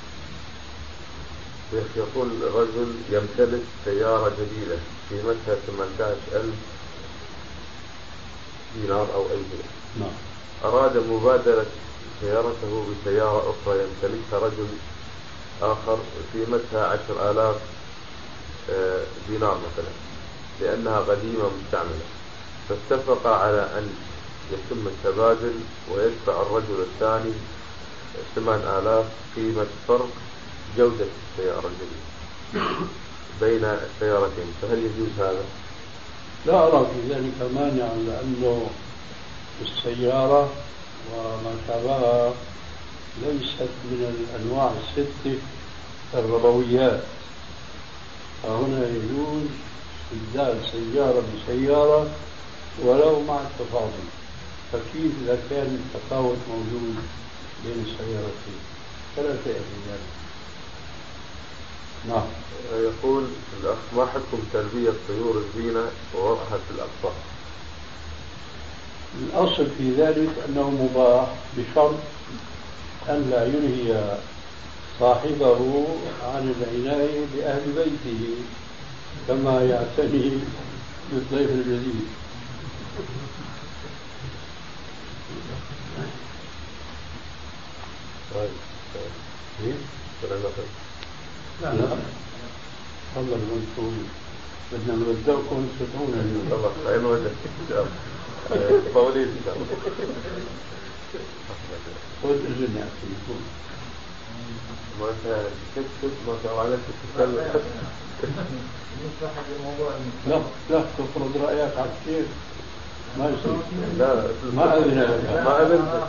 يقول رجل يمتلك سيارة جديدة قيمتها 18,000 دينار أو أي شيء، أراد مبادلة سيارته بسيارة أخرى يمتلكها رجل آخر قيمتها 10,000 دينار مثلا لأنها قديمة مستعملة، فاتفقا على أن يتم التبادل ويدفع الرجل الثاني 8,000 قيمة فرق جودة السيارة الجديدة بين السيارتين، فهل يجوز هذا؟ لا أرى في ذلك مانع، لأنه السيارة وما شابهها ليست من الأنواع الستة الربويات، فهنا يجوز استبدال سيارة بسيارة ولو مع التفاضل، فكيف إذا كان التفاوت موجود بين السيارتين؟ فلا شيء في ذلك. نعم. يقول الأخ: ما حكم تربية طيور الزينة ووضعها في الأقفال؟ الأصل في ذلك أنه مباح بشرط أن لا ينهي صاحبه عن العناية بأهل بيته كما يعتني بالضيف الجديد. لا والله المنصور بدنا نودعكم تدعونا اليوم. الله خير وجهك إن شاء الله. طولين إن شاء الله. خذ إذن يا أخي. ما كيف ما شاء عليك تتكلم. لا تفرض رأيك على الشيخ ما يصير. لا ما أذن لك. ما أذن.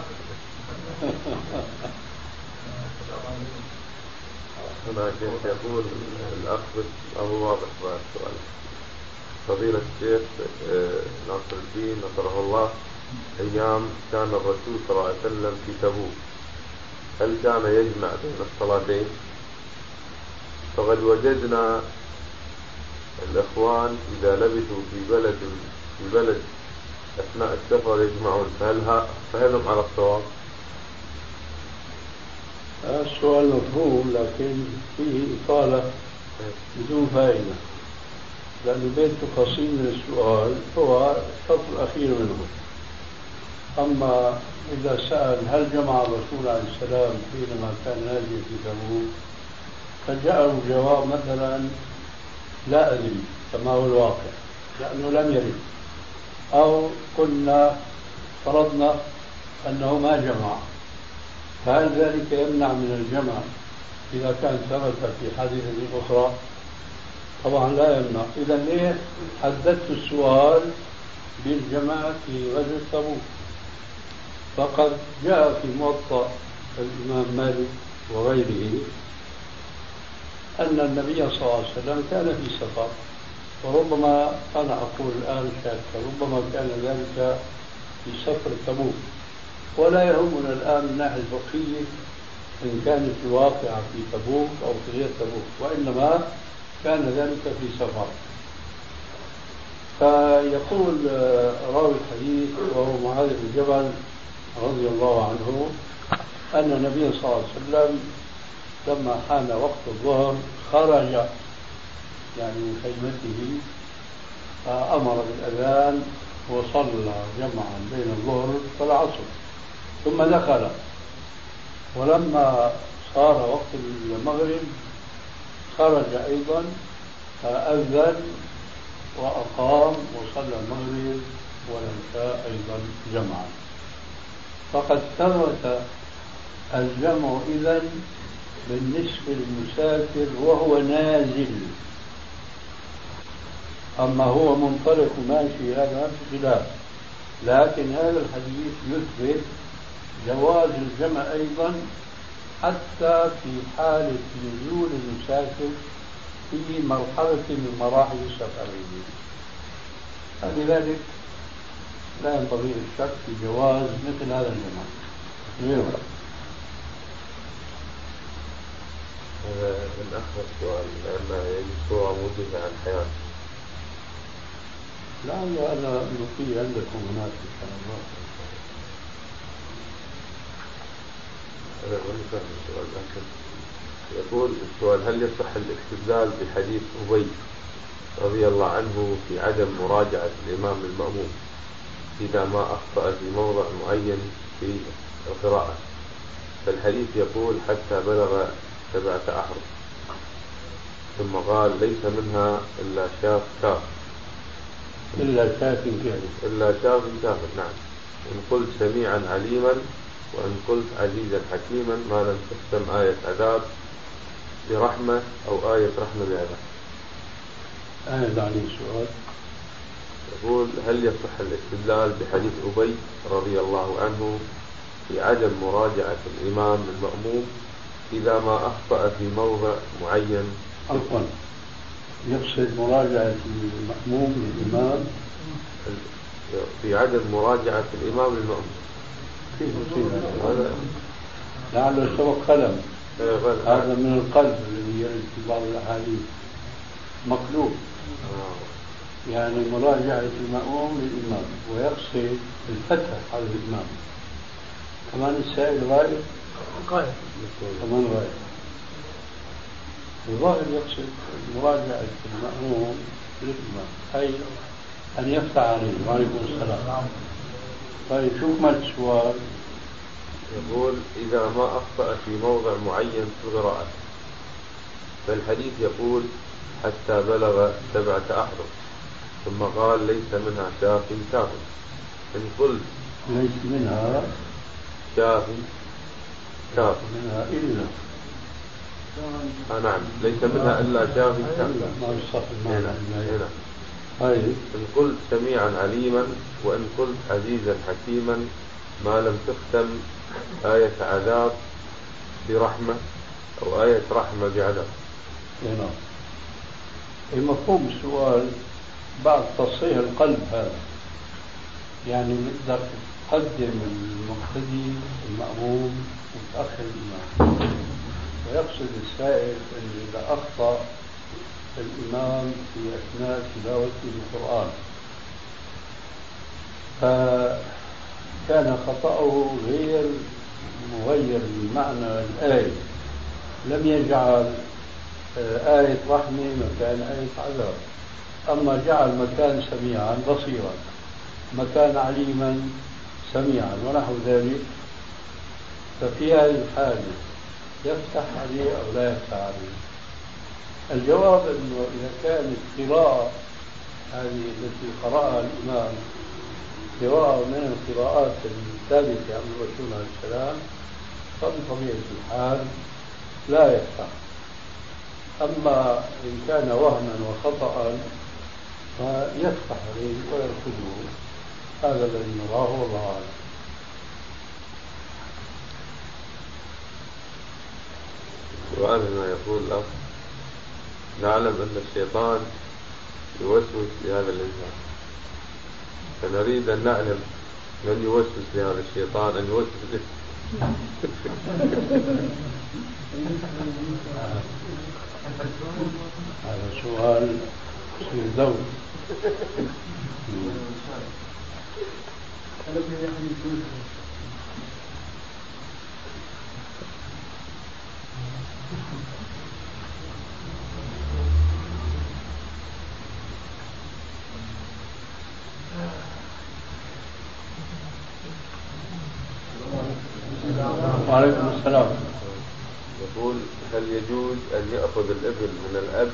هنا شيخ يقول الأخ أبو واضح السؤال: فضيلة الشيخ ناصر الدين نصره الله، أيام كان الرسول صلى الله عليه وسلم في تبوك، هل كان يجمع بين الصلاتين؟ فقد وجدنا الإخوان إذا لبثوا في بلد أثناء السفر يجمعون، فهل هم على الصواب؟ السؤال مفهوم لكن فيه إطالة بدون فائدة، لأنه بين تفاصيل من السؤال هو الشرط الأخير منه. أما إذا سأل هل جمع الرسول عليه السلام حينما كان نازل في تبوك، فجاءه الجواب مثلا لا أدري كما هو الواقع لأنه لم يرد، أو كنا فرضنا أنه ما جمع، فهل ذلك يمنع من الجمع إذا كان ثبت في حادثة أخرى؟ طبعا لا يمنع. إذا ليه حددت السؤال بالجمع في غزوة تبوك؟ فقد جاء في موطأ الإمام مالك وغيره أن النبي صلى الله عليه وسلم كان في سفر، وربما أنا أقول الآن شاكا ربما كان ذلك في سفر تبوك، ولا يهمنا الآن من الناحية الفقهية إن كانت الواقعة في تبوك أو في غير تبوك، وإنما كان ذلك في سفر. فيقول راوي الحديث وهو معاذ بن جبل رضي الله عنه أن النبي صلى الله عليه وسلم لما حان وقت الظهر خرج يعني من خيمته فأمر بالأذان وصلى جمعا بين الظهر والعصر ثم دخل، ولما صار وقت المغرب خرج أيضا فأذن وأقام وصلى المغرب والعشاء أيضا جمعا. فقد ثبت الجمع إذن بالنسبة للمسافر وهو نازل، أما هو منطلق ماشي هذا خلاف، لكن هذا الحديث يثبت جواز الجمع أيضا حتى في حالة نزول المسافر في مرحلة من مراحل السفرية، فلذلك لا ينبغي الشك في جواز مثل هذا الجمع. من آخر السؤال لأن يجب صورة موجودة عن حياة. لعل أنا نقي عندكم هناك إن شاء الله. أنا ما فاهم السؤال، لكن يقول السؤال: هل يصح الاستدلال بحديث أبي رضي الله عنه في عدم مراجعة الإمام المأموم إذا ما أخطأ في موضع معين في القراءة؟ فالحديث يقول: حتى بلغ 7 أحرف، ثم قال ليس منها إلا شاف كاف. إلا شاف كافر. إلا شاف كافر، نعم. إن قلت سميعا عليما، وإن قلت عزيزا حكيما، ما لم تختم آية عذاب برحمة أو آية رحمة بعذاب. أنا عليه سؤال. يقول هل يصح الاستدلال بحديث أبي رضي الله عنه في عدم مراجعة الإمام المأموم إذا ما أخطأ في موضع معين؟ عفوا، يقصد مراجعة المأموم للإمام في عدم مراجعة الإمام المأموم. كيف يصير هذا؟ لعله سبق قلم. هذا من القلب الذي يرد في بعض الأحاديث مقلوب. يعني مراجعة المأموم للإمام ويقصد الفتح على الإمام. كمان السائل غائب؟ غائب. كمان غائب. الظاهر يقصد مراجعة المأموم للإمام، أي أن يفتح عليه. وعليكم السلام. طيب شو كمان السؤال؟ يقول إذا ما أخطأ في موضع معين في القراءة، فالحديث يقول حتى بلغ 7 أحرف، ثم قال ليس منها شاف كافر. إن قلت ليس منها شاف كافر، منها إلا نعم، ليس منها إلا شاف كافر. ما يصح المعنى. هنا. طيب إن قلت سميعا عليما، وإن قلت عزيزا حكيما، ما لم تختم آية عذاب برحمة أو آية رحمة بعذاب. نعم. المفهوم السؤال بعد تصحيح القلب هذا، يعني نقدر تقدم المقتدي المأموم وتأخر الإمام. ويقصد السائل أن إذا أخطأ الإمام في أثناء تلاوته القرآن فكان خطأه غير مغير لمعنى الآية، لم يجعل آية رحمة مكان آية عذاب، أما جعل مكان سميعا بصيرا، مكان عليما سميعا ونحو ذلك، ففي هذه الحالة يفتح عليه أو لا يفتح عليه؟ الجواب أنه إذا كانت قراءة هذه التي قرأها الإمام قراءة من القراءات الثابتة عن الرسول عليه السلام فبطبيعة الحال لا يفتح. أما إن كان وهما وخطأ فيفتح عليه ويرفضه. هذا الذي نراه والله أعلم. سؤالنا يقول الأخ: نعلم أن الشيطان يوسوس لهذا الإنسان، فنريد أن نعلم من يوسوس لهذا الشيطان أن يوسوس له. هذا سؤال في الدور. وعليكم السلام. يقول: هل يجوز أن يأخذ الابن من الأب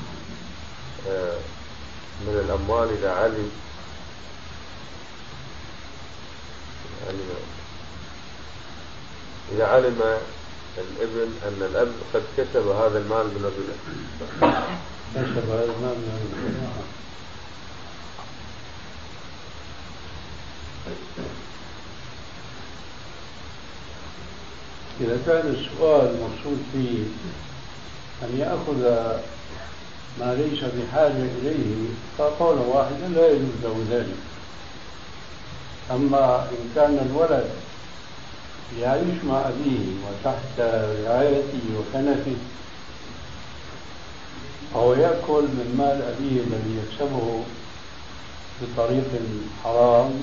من الأموال إذا علم الابن أن الأب قد كسب هذا المال من الربا؟ كسب هذا المال من الربا. إذا كان السؤال مقصود فيه أن يأخذ ما ليس بحاجة إليه فقولا واحدا لا يجوز له ذلك. أما إن كان الولد يعيش مع أبيه وتحت رعايته وكنفه أو يأكل من مال أبيه الذي يكسبه بطريق حرام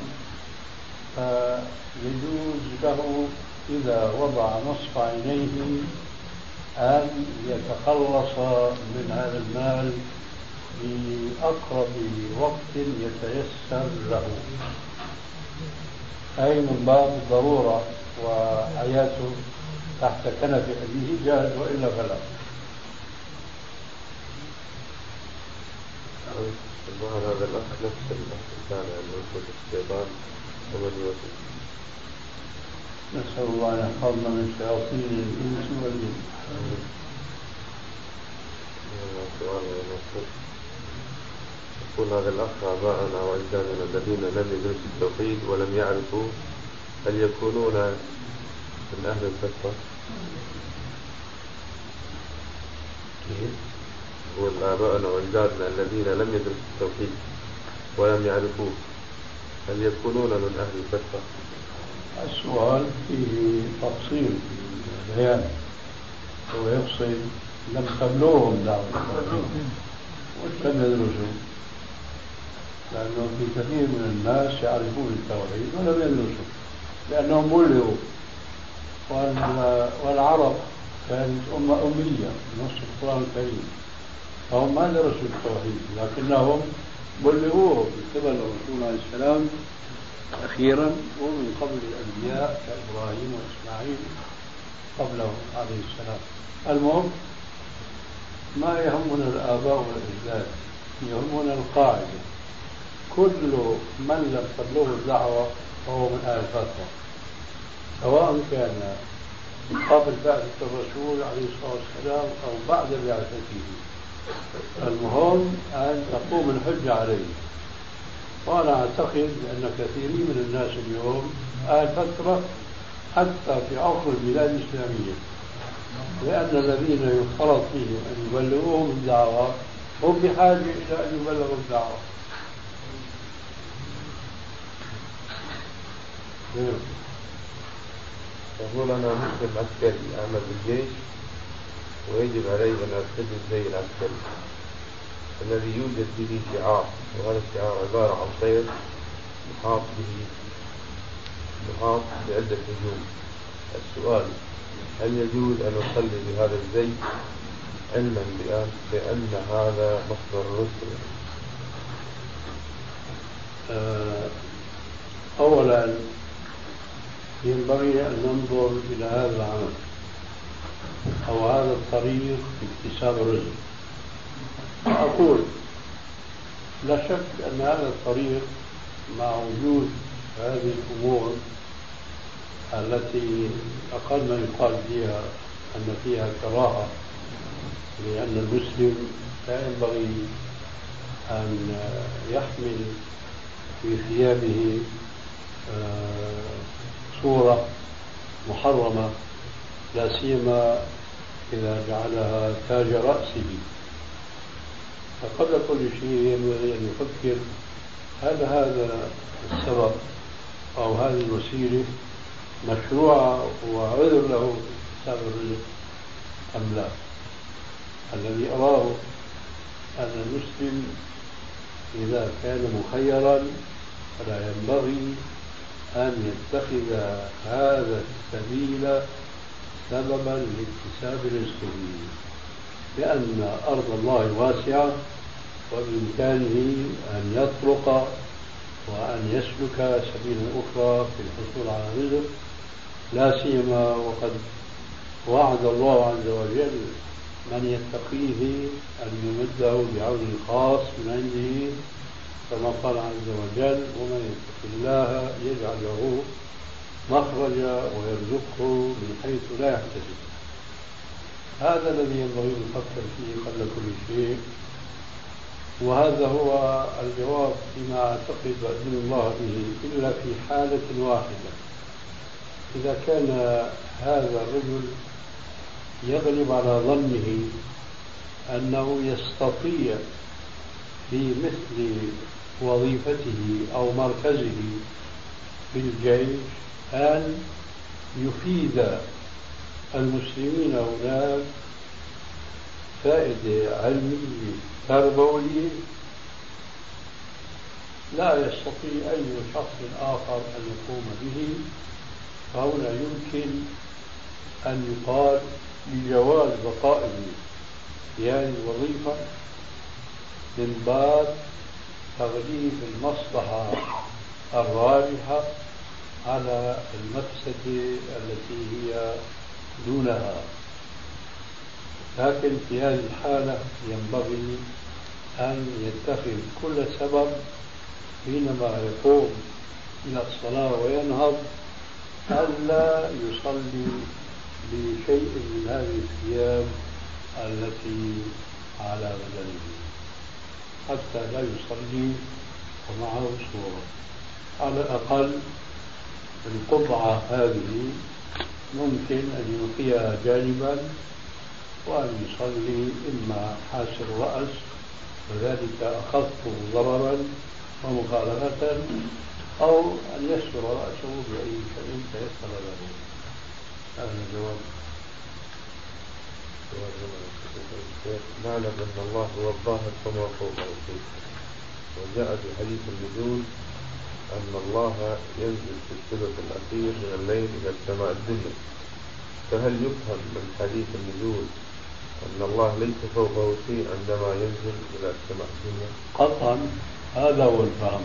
فيجوز له إذا وضع نصف عينيه أن يتخلص من هذا المال بأقرب وقت يتيسر له، أي من باب الضرورة وحياته تحت كنف أبيه جاهز وإلا فلا. هذا الأخ نفس الإنسان يعني يوسوس الشيطان ومن يوسوس. نسأل الله أن يحفظنا من شياطين الإنس والجن. يقول هذا الأخ آباءنا وأجدادنا الذين لم يدرسوا التوحيد ولم يعرفوا هل يكونون من أهل الفترة؟ يقول آباءنا وأجدادنا الذين لم يدرسوا التوحيد ولم يعرفوه هل يكونون من أهل الفترة؟ السؤال فيه تفصيل في البيان. هو يقصد لم تبلغهم دعوة التوحيد ولم يدرسوا، لأنه في كثير من الناس يعرفون التوحيد ولم يدرسوا لأنهم بلغوا، والعرب كانت أمة أمية نص القرآن الكريم، فهم ما درسوا التوحيد لكنهم بلغوه من قبل الرسول عليه السلام أخيرا ومن قبل الأنبياء كإبراهيم وإسماعيل قبله عليه السلام. المهم ما يهمنا الآباء والأجداد، يهمنا القاعدة: كل من لم تبلغه الدعوة فهو من أهل الفترة، سواء كان قبل بعثة الرسول عليه الصلاة والسلام أو بعد بعثته. المهم أن تقوم الحجة عليه. وأنا أعتقد أن كثيرين من الناس اليوم أهل فترة حتى في عصر البلاد الإسلامية، لأن الذين يفترض فيهم أن يبلغوهم الدعوة هم بحاجة إلى أن يبلغوا الدعوة. يقول أنا مسلم عسكري أعمل بالجيش ويجب علي أن ألتزم زي العسكري الذي يوجد به شعار، وهذا الشعار عبارة عن طير محاط بعدة نجوم. السؤال: هل يجوز أن أصلي بهذا الزي علما بأن هذا مصدر الرسل؟ أولا ينبغي أن ننظر إلى هذا العمل أو هذا الطريق في اكتساب الرزق. أقول لا شك أن هذا الطريق مع وجود هذه الأمور التي أقل ما يقال فيها أن فيها كراهة، لأن المسلم لا ينبغي أن يحمل في ثيابه صورة محرمة، لا سيما إذا جعلها تاج رأسه. فقبل كل شيء ينبغي أن يفكر: هل هذا السبب أو هذه الوسيلة مشروعة وعذر له اكتساب الرزق أم لا؟ الذي أراه أن المسلم إذا كان مخيرا فلا ينبغي أن يتخذ هذا السبيل سببا لاكتساب رزقه، لأن أرض الله واسعة وبإمكانه أن يطرق وأن يسلك سبيلا أخرى في الحصول على رزق، لا سيما وقد وعد الله عز وجل من يتقيه أن يمده بعون خاص من عنده، كما قال عز وجل: ومن يتق الله يجعل له مخرجا ويرزقه من حيث لا يحتسب. هذا الذي ينبغي أن نفكر فيه قبل كل شيء، وهذا هو الجواب فيما أعتقد بإذن الله به، إلا في حالة واحدة: إذا كان هذا الرجل يغلب على ظنه أنه يستطيع في مثل وظيفته أو مركزه بالجيش أن يفيد المسلمين هناك فائدة علمية تربوية لا يستطيع أي شخص آخر أن يقوم به، فهنا يمكن أن يقال بجواز بقائه في هذه الوظيفة من باب تغليب المصلحة الراجحة على المفسدة التي هي دونها. لكن في هذه الحالة ينبغي أن يتخذ كل سبب حينما يقوم إلى الصلاة وينهض ألا يصلي بشيء من هذه الثياب التي على بدنه، حتى لا يصلي ومعه صورة. على الأقل القبعة هذه ممكن أن يلقيها جانبا وأن يصلي إما حاسر الرأس وذلك أخف ضررا ومخالفة، أو أن يستر رأسه بأي شيء تيسر له. هذا الجواب. نعلم أن الله هو الظاهر فما فوقه شيء، وجاء في حديث النزول أن الله ينزل في الثلث الأخير من الليل إلى السماء الدنيا، فهل يفهم من حديث النزول أن الله ليس فوقه شيء عندما ينزل إلى السماء الدنيا؟ قطعا هذا هو الفهم،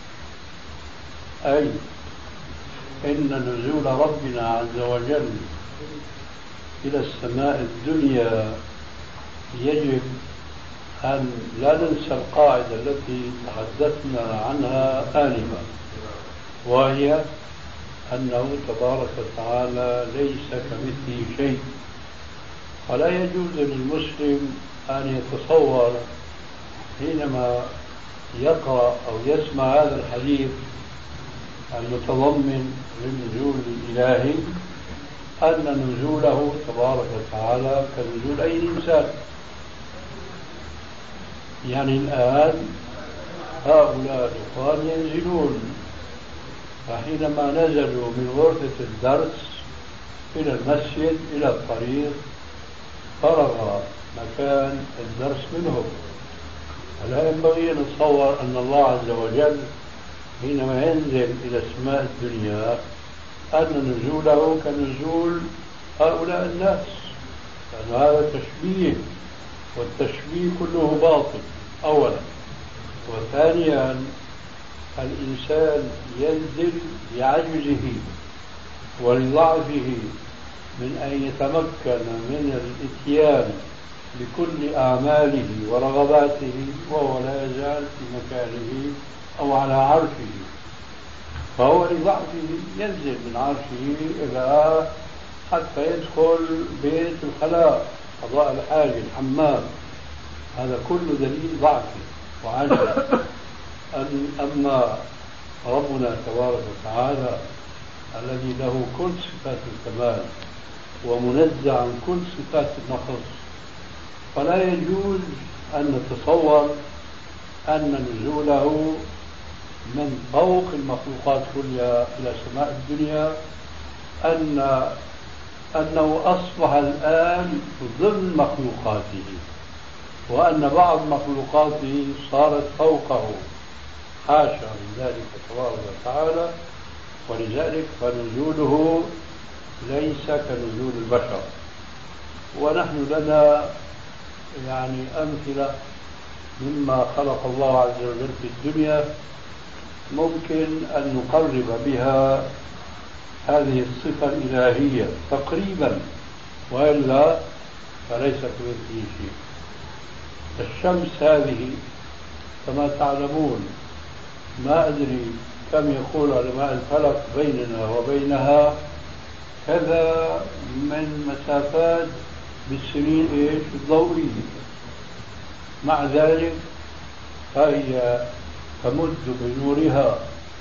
أي إن نزول ربنا عز وجل إلى السماء الدنيا يجب أن لا ننسى القاعدة التي تحدثنا عنها آنفا، وهي أنه تبارك وتعالى ليس كمثله شيء، ولا يجوز للمسلم أن يتصور حينما يقرأ أو يسمع هذا الحديث المتضمن للنزول الإلهي أن نزوله تبارك وتعالى كنزول أي إنسان. يعني الآن هؤلاء الإخوان ينزلون، فحينما نزلوا من غرفة الدرس إلى المسجد إلى الطريق فرغ مكان الدرس منهم. فلا ينبغي أن نتصور أن الله عز وجل حينما ينزل إلى السماء الدنيا أن نزوله كنزول هؤلاء الناس، لأن هذا تشبيه، والتشبيه كله باطل أولا. وثانيا الإنسان ينزل بعجزه ولضعفه من أن يتمكن من الإتيان بكل أعماله ورغباته وهو لا يزال في مكانه أو على عرشه، فهو لضعفه ينزل من عرشه إلى حتى يدخل بيت الخلاء قضاء الحاجة الحمام. هذا كله دليل ضعفه وعجزه. أما ربنا تبارك وتعالى الذي له كل صفات الكمال ومنزع عن كل صفات النقص، فلا يجوز أن نتصور أن نزوله من فوق المخلوقات كلها إلى سماء الدنيا أنه أصبح الآن ضمن مخلوقاته، وأن بعض مخلوقاته صارت فوقه، حاشا من ذلك تبارك وتعالى. ولذلك فنزوله ليس كنزول البشر. ونحن لنا يعني أمثلة مما خلق الله عز وجل في الدنيا ممكن أن نقرب بها هذه الصفة الإلهية تقريبا، وإلا فليس كمثله شيء. الشمس هذه كما تعلمون ما أدري كم يقول علماء الفلك بيننا وبينها كذا من مسافات بالسنين الضوئية، مع ذلك فهي تمد بنورها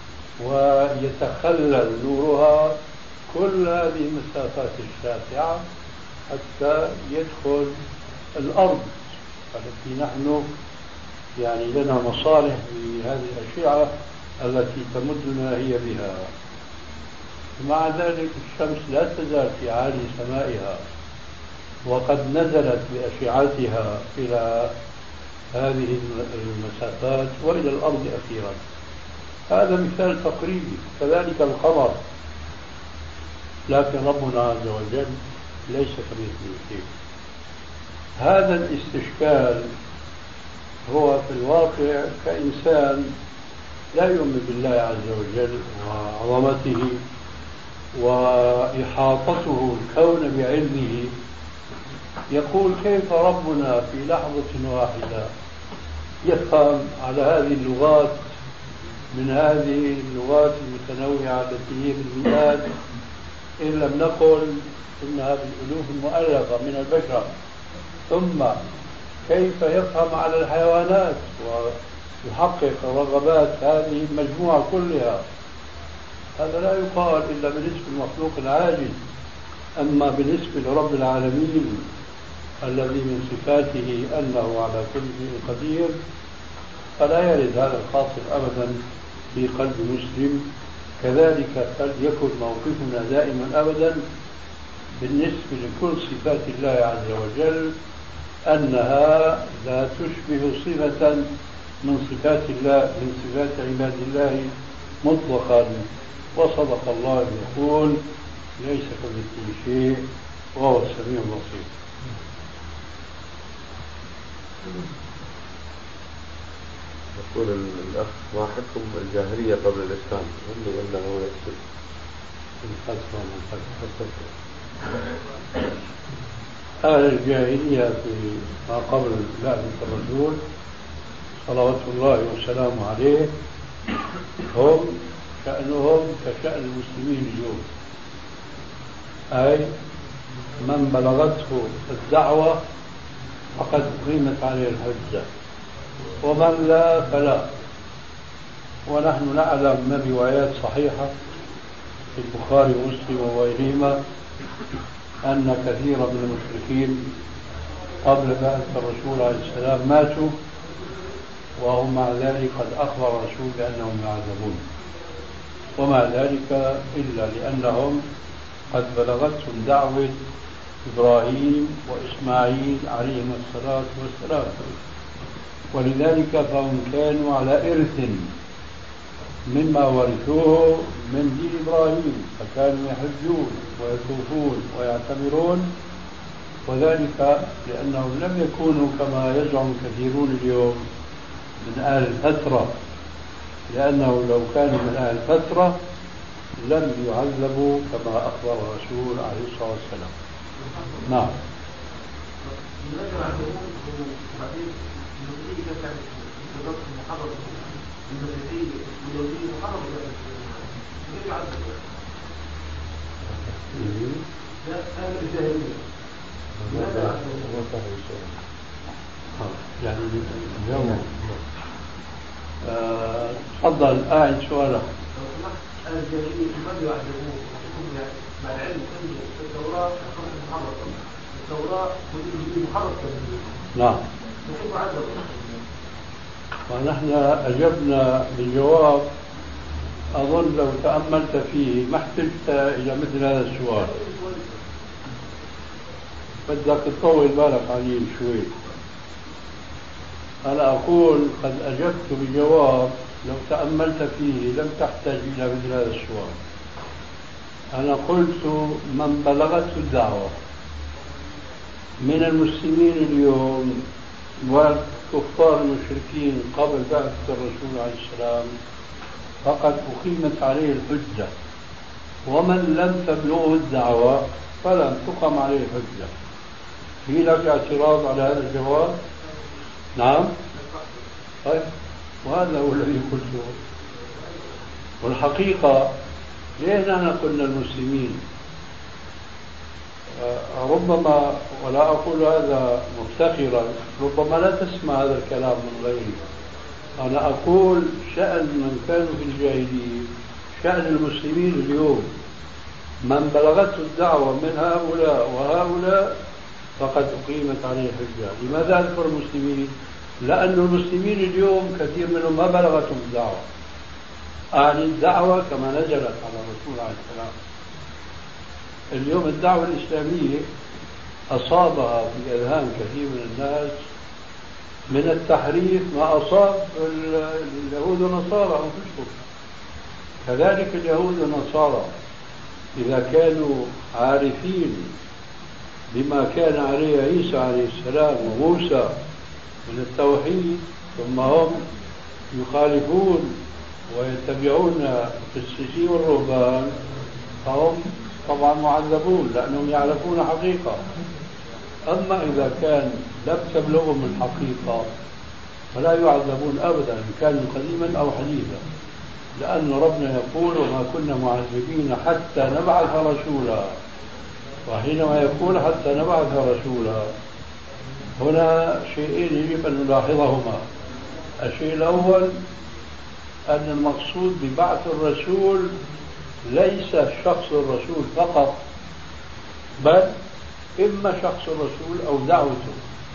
ويتخلل نورها كل هذه المسافات الشاسعة حتى يدخل الأرض التي نحن يعني لنا مصالح بهذه الأشعة التي تمدنا هي بها. مع ذلك الشمس لا تزال في عالي سمائها، وقد نزلت بأشعتها إلى هذه المسافات وإلى الأرض أخيرا. هذا مثال تقريبي. كذلك القمر، لكن ربنا عز وجل ليس كمثله شيء. هذا الاستشكال هو في الواقع كإنسان لا يؤمن بالله عز وجل وعظمته وإحاطته الكون بعلمه، يقول كيف ربنا في لحظة واحدة يفهم على هذه اللغات من هذه اللغات المتنوعة التي هي بالمئات، إن لم نقل إنها بالألوف المؤلفة من البشر، ثم كيف يفهم على الحيوانات ويحقق رغبات هذه المجموعة كلها. هذا لا يقال إلا بالنسبة للمخلوق العاجز. أما بالنسبة لرب العالمين الذي من صفاته أنه على كل شيء قدير، فلا يرد هذا الخاطر أبدا في قلب مسلم. كذلك فليكن موقفنا دائما أبدا بالنسبة لكل صفات الله عز وجل أنها لا تشبه صفة من صفات الله من صفات عباد الله مطلقا. وصدق الله يقول ليس كمثله شيء وهو السميع البصير. يقول الأخ ما حكم الجاهلية قبل الإسلام؟ يقول أنه يقصد أهل الجاهلية في ما قبل بعثة الرسول صلوات الله وسلامه عليه هم شأنهم كشأن المسلمين اليوم، أي من بلغته الدعوة فقد أقيمت عليه الحجة، ومن لا فلا. ونحن نعلم من روايات صحيحة في البخاري ومسلم وغيرهما أن كثيرا من المشركين قبل بعثة الرسول عليه السلام ماتوا وهم مع ذلك قد أخبر الرسول بأنهم يعذبون، ومع ذلك إلا لأنهم قد بلغتهم دعوة إبراهيم وإسماعيل عليهما الصلاة والسلام، ولذلك فهم كانوا على إرث مما ورثوه من دين إبراهيم، فكانوا يحجون ويطوفون ويعتمرون، وذلك لأنهم لم يكونوا كما يزعم كثيرون اليوم من أهل الفترة، لأنه لو كانوا من أهل الفترة لم يعذبوا كما أخبر الرسول عليه الصلاة والسلام. نعم. يعني اليوم تفضل أعد سؤالك. الجاهلية لماذا يعذبون مع العلم أن التوراة محرقة، التوراة محرقة. نعم. كيف عذبوا؟ ونحن أجبنا بالجواب أظن لو تأملت فيه ما احتجت إلى مثل هذا السؤال، بدك تطول بالك عليه شوي. أنا أقول قد أجبت بجواب لو تأملت فيه لم تحتاج إلى مثل هذا السؤال. أنا قلت من بلغته الدعوة من المسلمين اليوم والكفار المشركين قبل بعثة الرسول عليه السلام فقد أقيمت عليه الحجة، ومن لم تبلغه الدعوة فلم تقم عليه الحجة. في لك اعتراض على هذا الجواب؟ نعم. طيب، وهذا هو الذي قلته. والحقيقة ليه نحن قلنا المسلمين؟ ربما، ولا أقول هذا مفتخرا، ربما لا تسمع هذا الكلام من غيري. أنا أقول شأن من كانوا في الجاهلية شأن المسلمين اليوم، من بلغته الدعوة من هؤلاء وهؤلاء فقد أقيمت عليه الحجة. لماذا أذكر المسلمين؟ لأن المسلمين اليوم كثير منهم ما بلغتهم الدعوة، أعني الدعوة كما نزلت على الرسول عليه السلام. اليوم الدعوة الإسلامية أصابها في أذهان كثير من الناس من التحريف ما أصاب اليهود والنصارى أنفسهم. كذلك اليهود والنصارى إذا كانوا عارفين بما كان عليه عيسى عليه السلام وموسى من التوحيد، ثم هم يخالفون ويتبعون القسيسين والرهبان، فهم طبعا معذبون لأنهم يعرفون حقيقة. أما إذا كان لم تبلغهم الحقيقة فلا يعذبون أبدا إن كانوا قديما أو حديثا، لأن ربنا يقول وما كنا معذبين حتى نبعث رسولا. وحينما يقول حتى نبعث رسولا هنا شيئين يجب أن نلاحظهما. الشيء الأول أن المقصود ببعث الرسول ليس شخص الرسول فقط، بل إما شخص الرسول أو دعوته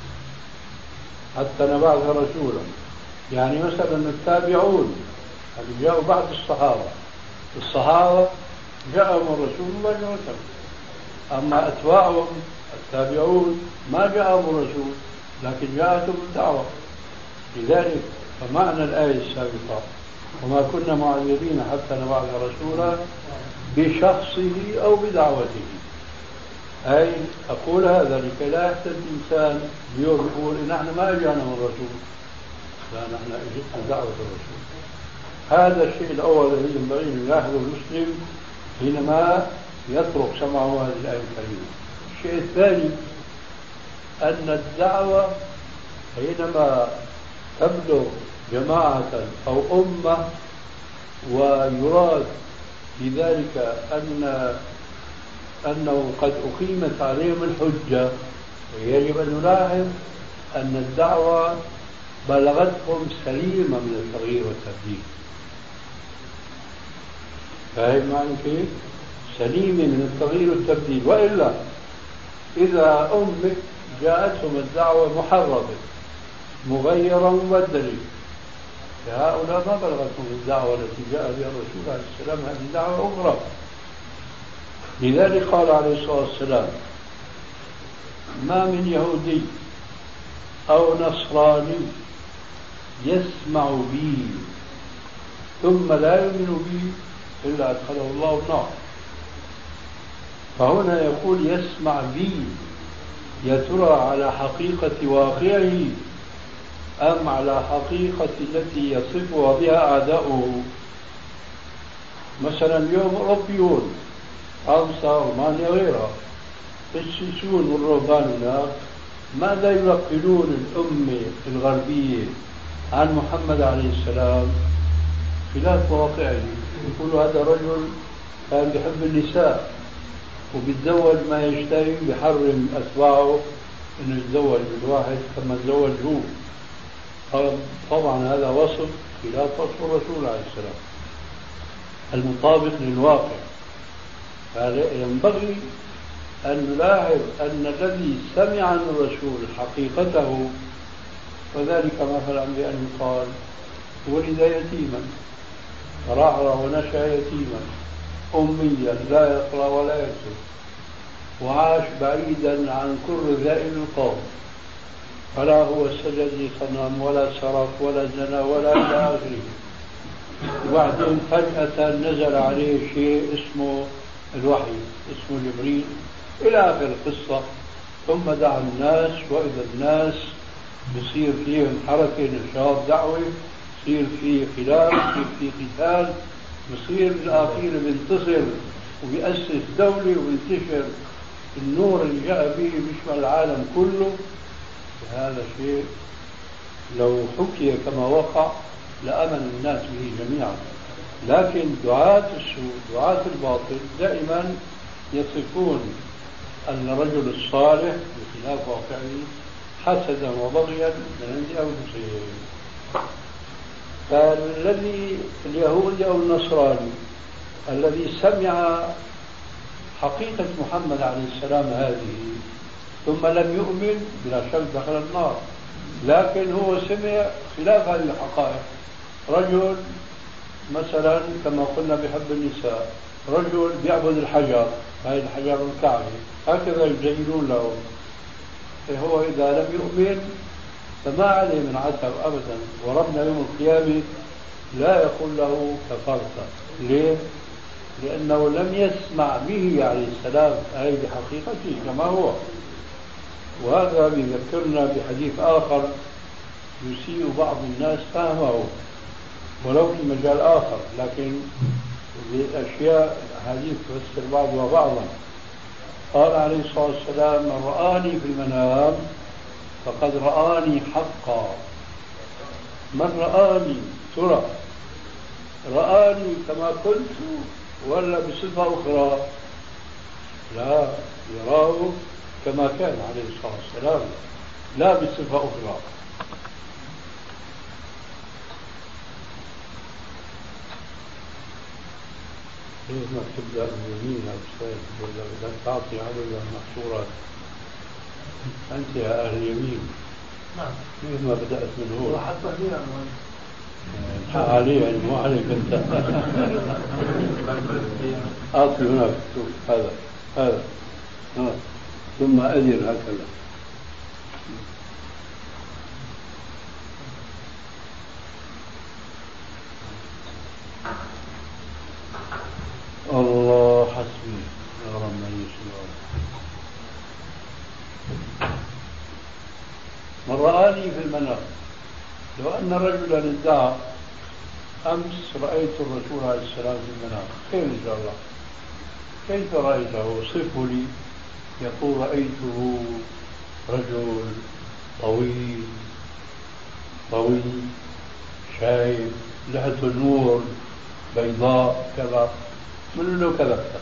حتى نبعث رسولا. يعني مثلا التابعون اللي جاءوا بعد الصحابة جاءهم الرسول مباشرة، أما أتباعهم التابعون ما جاءهم الرسول لكن جاءتهم الدعوة. لذلك فمعنى الآية السابقة وما كنا معذبين حتى نبعث رسولا بشخصه أو بدعوته، أي أقول هذا لكي لا يحتج الإنسان يقول إن نحن ما أجانا من الرسول، لا نحن أجتنا دعوة الرسول. هذا الشيء الأول الذي ينبغي أن يلاحظه المسلم حينما يترك سمعه هذه الآية الكريمة. الشيء الثاني أن الدعوة حينما تبلغ جماعة أو أمة ويراد بذلك أنه قد أقيمت عليهم الحجة، يجب أن نلاحظ أن الدعوة بلغتهم سليمة من التغيير والتبديل. فاهم معنى كيف؟ سليمة من التغيير والتبديل. وإلا إذا أمة جاءتهم الدعوة محرفة مغيرة مبدلة فهؤلاء ما بلغتهم الدعوة التي جاء بها الرسول عليه السلام، هذه دعوة أخرى. لذلك قال عليه الصلاة والسلام ما من يهودي أو نصراني يسمع بي ثم لا يؤمن بي إلا أدخله الله النار. فهنا يقول يسمع بي، يا ترى على حقيقة واقعه أم على حقيقة التي يصفها بها أعداؤه؟ مثلا اليوم أوروبيون فرنسا رومانيا غيرها السيسون والرهبان هناك ماذا ينقلون الأمة الغربية عن محمد عليه السلام؟ خلاف واقعه. يقولوا هذا رجل كان بيحب النساء وبيتزوج ما يشتهي، بحرم أتباعه أنه يتزوج بالواحد كما تزوج هو. طبعا هذا وصف خلاف وصف الرسول عليه السلام المطابق للواقع. فينبغي أن نلاحظ أن الذي سمع عن الرسول حقيقته، وذلك مثلا بأن قال ولد يتيما فرعرع ونشأ يتيما أميا لا يقرأ ولا يكتب وعاش بعيدا عن كل ذائل القوم، فلا هو سجد لصنم ولا سرق ولا زنى ولا إلى آخره. وبعدين فجأة نزل عليه شيء اسمه الوحي، اسمه جبريل إلى آخر القصة. ثم دعا الناس، وإذا الناس بصير فيهم حركة نشاط دعوة، بصير فيه خلاف، بصير فيه قتال، بصير بالآخير بينتصر وبيأسس دولة وبينتشر النور اللي جاء به بيشمل العالم كله. هذا شيء لو حكي كما وقع لأمن الناس به جميعا. لكن دعاة السوء دعاة الباطل دائما يصفون أن الرجل الصالح بخلاف واقعه حسدا وبغيا من عند أنفسهم. فالذي اليهودي أو النصراني الذي سمع حقيقة محمد عليه السلام هذه ثم لم يؤمن بلا شك دخل النار. لكن هو سمع خلاف هذه الحقائق. رجل مثلا كما قلنا بحب النساء، رجل بيعبد الحجر، هاي الحجر الكعبة، هكذا يزينون له. فهو إذا لم يؤمن فما عليه من عتب أبدا، وربنا يوم القيامة لا يقول له كفرت. ليه؟ لأنه لم يسمع به عليه السلام أي بحقيقته كما هو. وهذا بيذكرنا بحديث آخر يسيء بعض الناس فهمه ولو في مجال آخر، لكن بأشياء الحديث تفسر بعضها بعضا. قال عليه الصلاة والسلام: من رآني في المنام فقد رآني حقا. من رآني ترى رآني كما كنت ولا بصفة أخرى؟ لا، يراه كما كان عليه الصلاة والسلام لا بصفة أخرى. كيف ما تبدأ اليمين يا أستاذ ولا تعطي عدد محصورات؟ أنت يا أهل اليمين كيف ما بدأت من هو؟ حتى فيها علي يعني مو عليك أنت. أعطي هناك هذا ثم أدر هكذا. الله حسبي يا رب من يسمع. من رآني في المنام، لو أن رجلا ادعى أمس رأيت الرسول عليه السلام في المنام، خير إن شاء الله، كيف رأيته؟ صفه لي. يقول: رأيته رجل طويل شايب، لحيته نور بيضاء كذا، من له كذبت.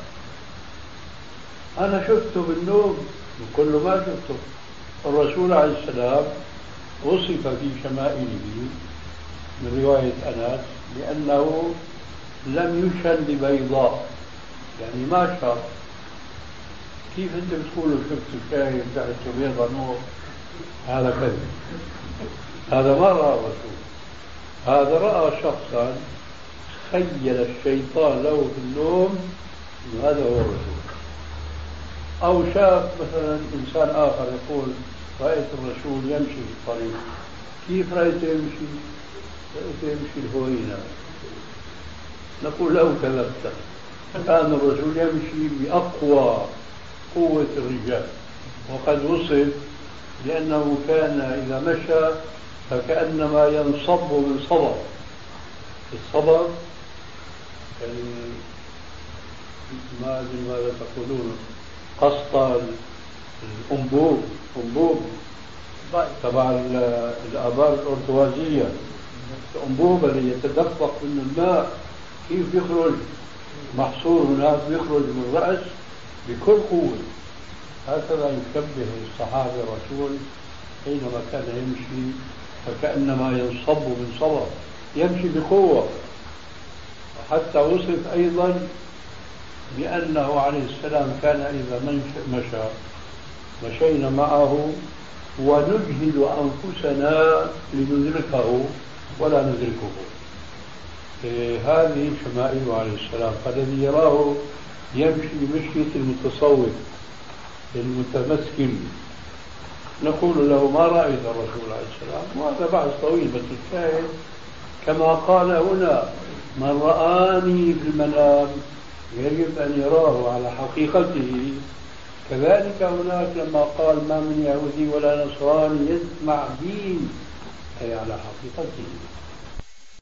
أنا شفته بالنوم وكل ما شفته. الرسول عليه السلام وصف في شمائله من رواية أنس لأنه لم يشن ببيضاء، يعني ما شاف. كيف أنت بتقولوا شفت شايب تحته بيضاء نور؟ هذا كذب، هذا ما رأى الرسول، هذا رأى شخصا خيل الشيطان له في النوم إنه هذا هو الرسول. أو شاف مثلا إنسان آخر يقول: رأيت الرسول يمشي في الطريق. كيف رأيته يمشي؟ رأيته يمشي الهوينة. نقول له: كذبت، كان الرسول يمشي بأقوى قوة الرجال، وقد وصف لأنه كان إذا مشى فكأنما ينصب من صبر. الصبر يعني ما أدري ماذا تقولون، قسط الأنبوب تبع الآبار الأرتوازية، الأنبوب اللي يتدفق من الماء كيف يخرج محصور هناك، يخرج من الرأس بكل قوة. هكذا يشبه الصحابة الرسول حينما كان يمشي فكأنما ينصب من صبر، يمشي بقوة. وحتى وصف أيضا بأنه عليه السلام كان إذا مشينا معه ونجهد أنفسنا لندركه ولا ندركه. هذه شمائل عليه السلام. فالذي يراه يمشي بمشية المتصوف المتمسكن نقول له: ما رأيت الرسول عليه السلام؟ وهذا بحث طويل، بس الشاهد كما قال هنا: من رآني في المنام يجب أن يراه على حقيقته. كذلك هناك لما قال: ما من يهودي ولا نصراني يسمع دين، أي على حقيقته.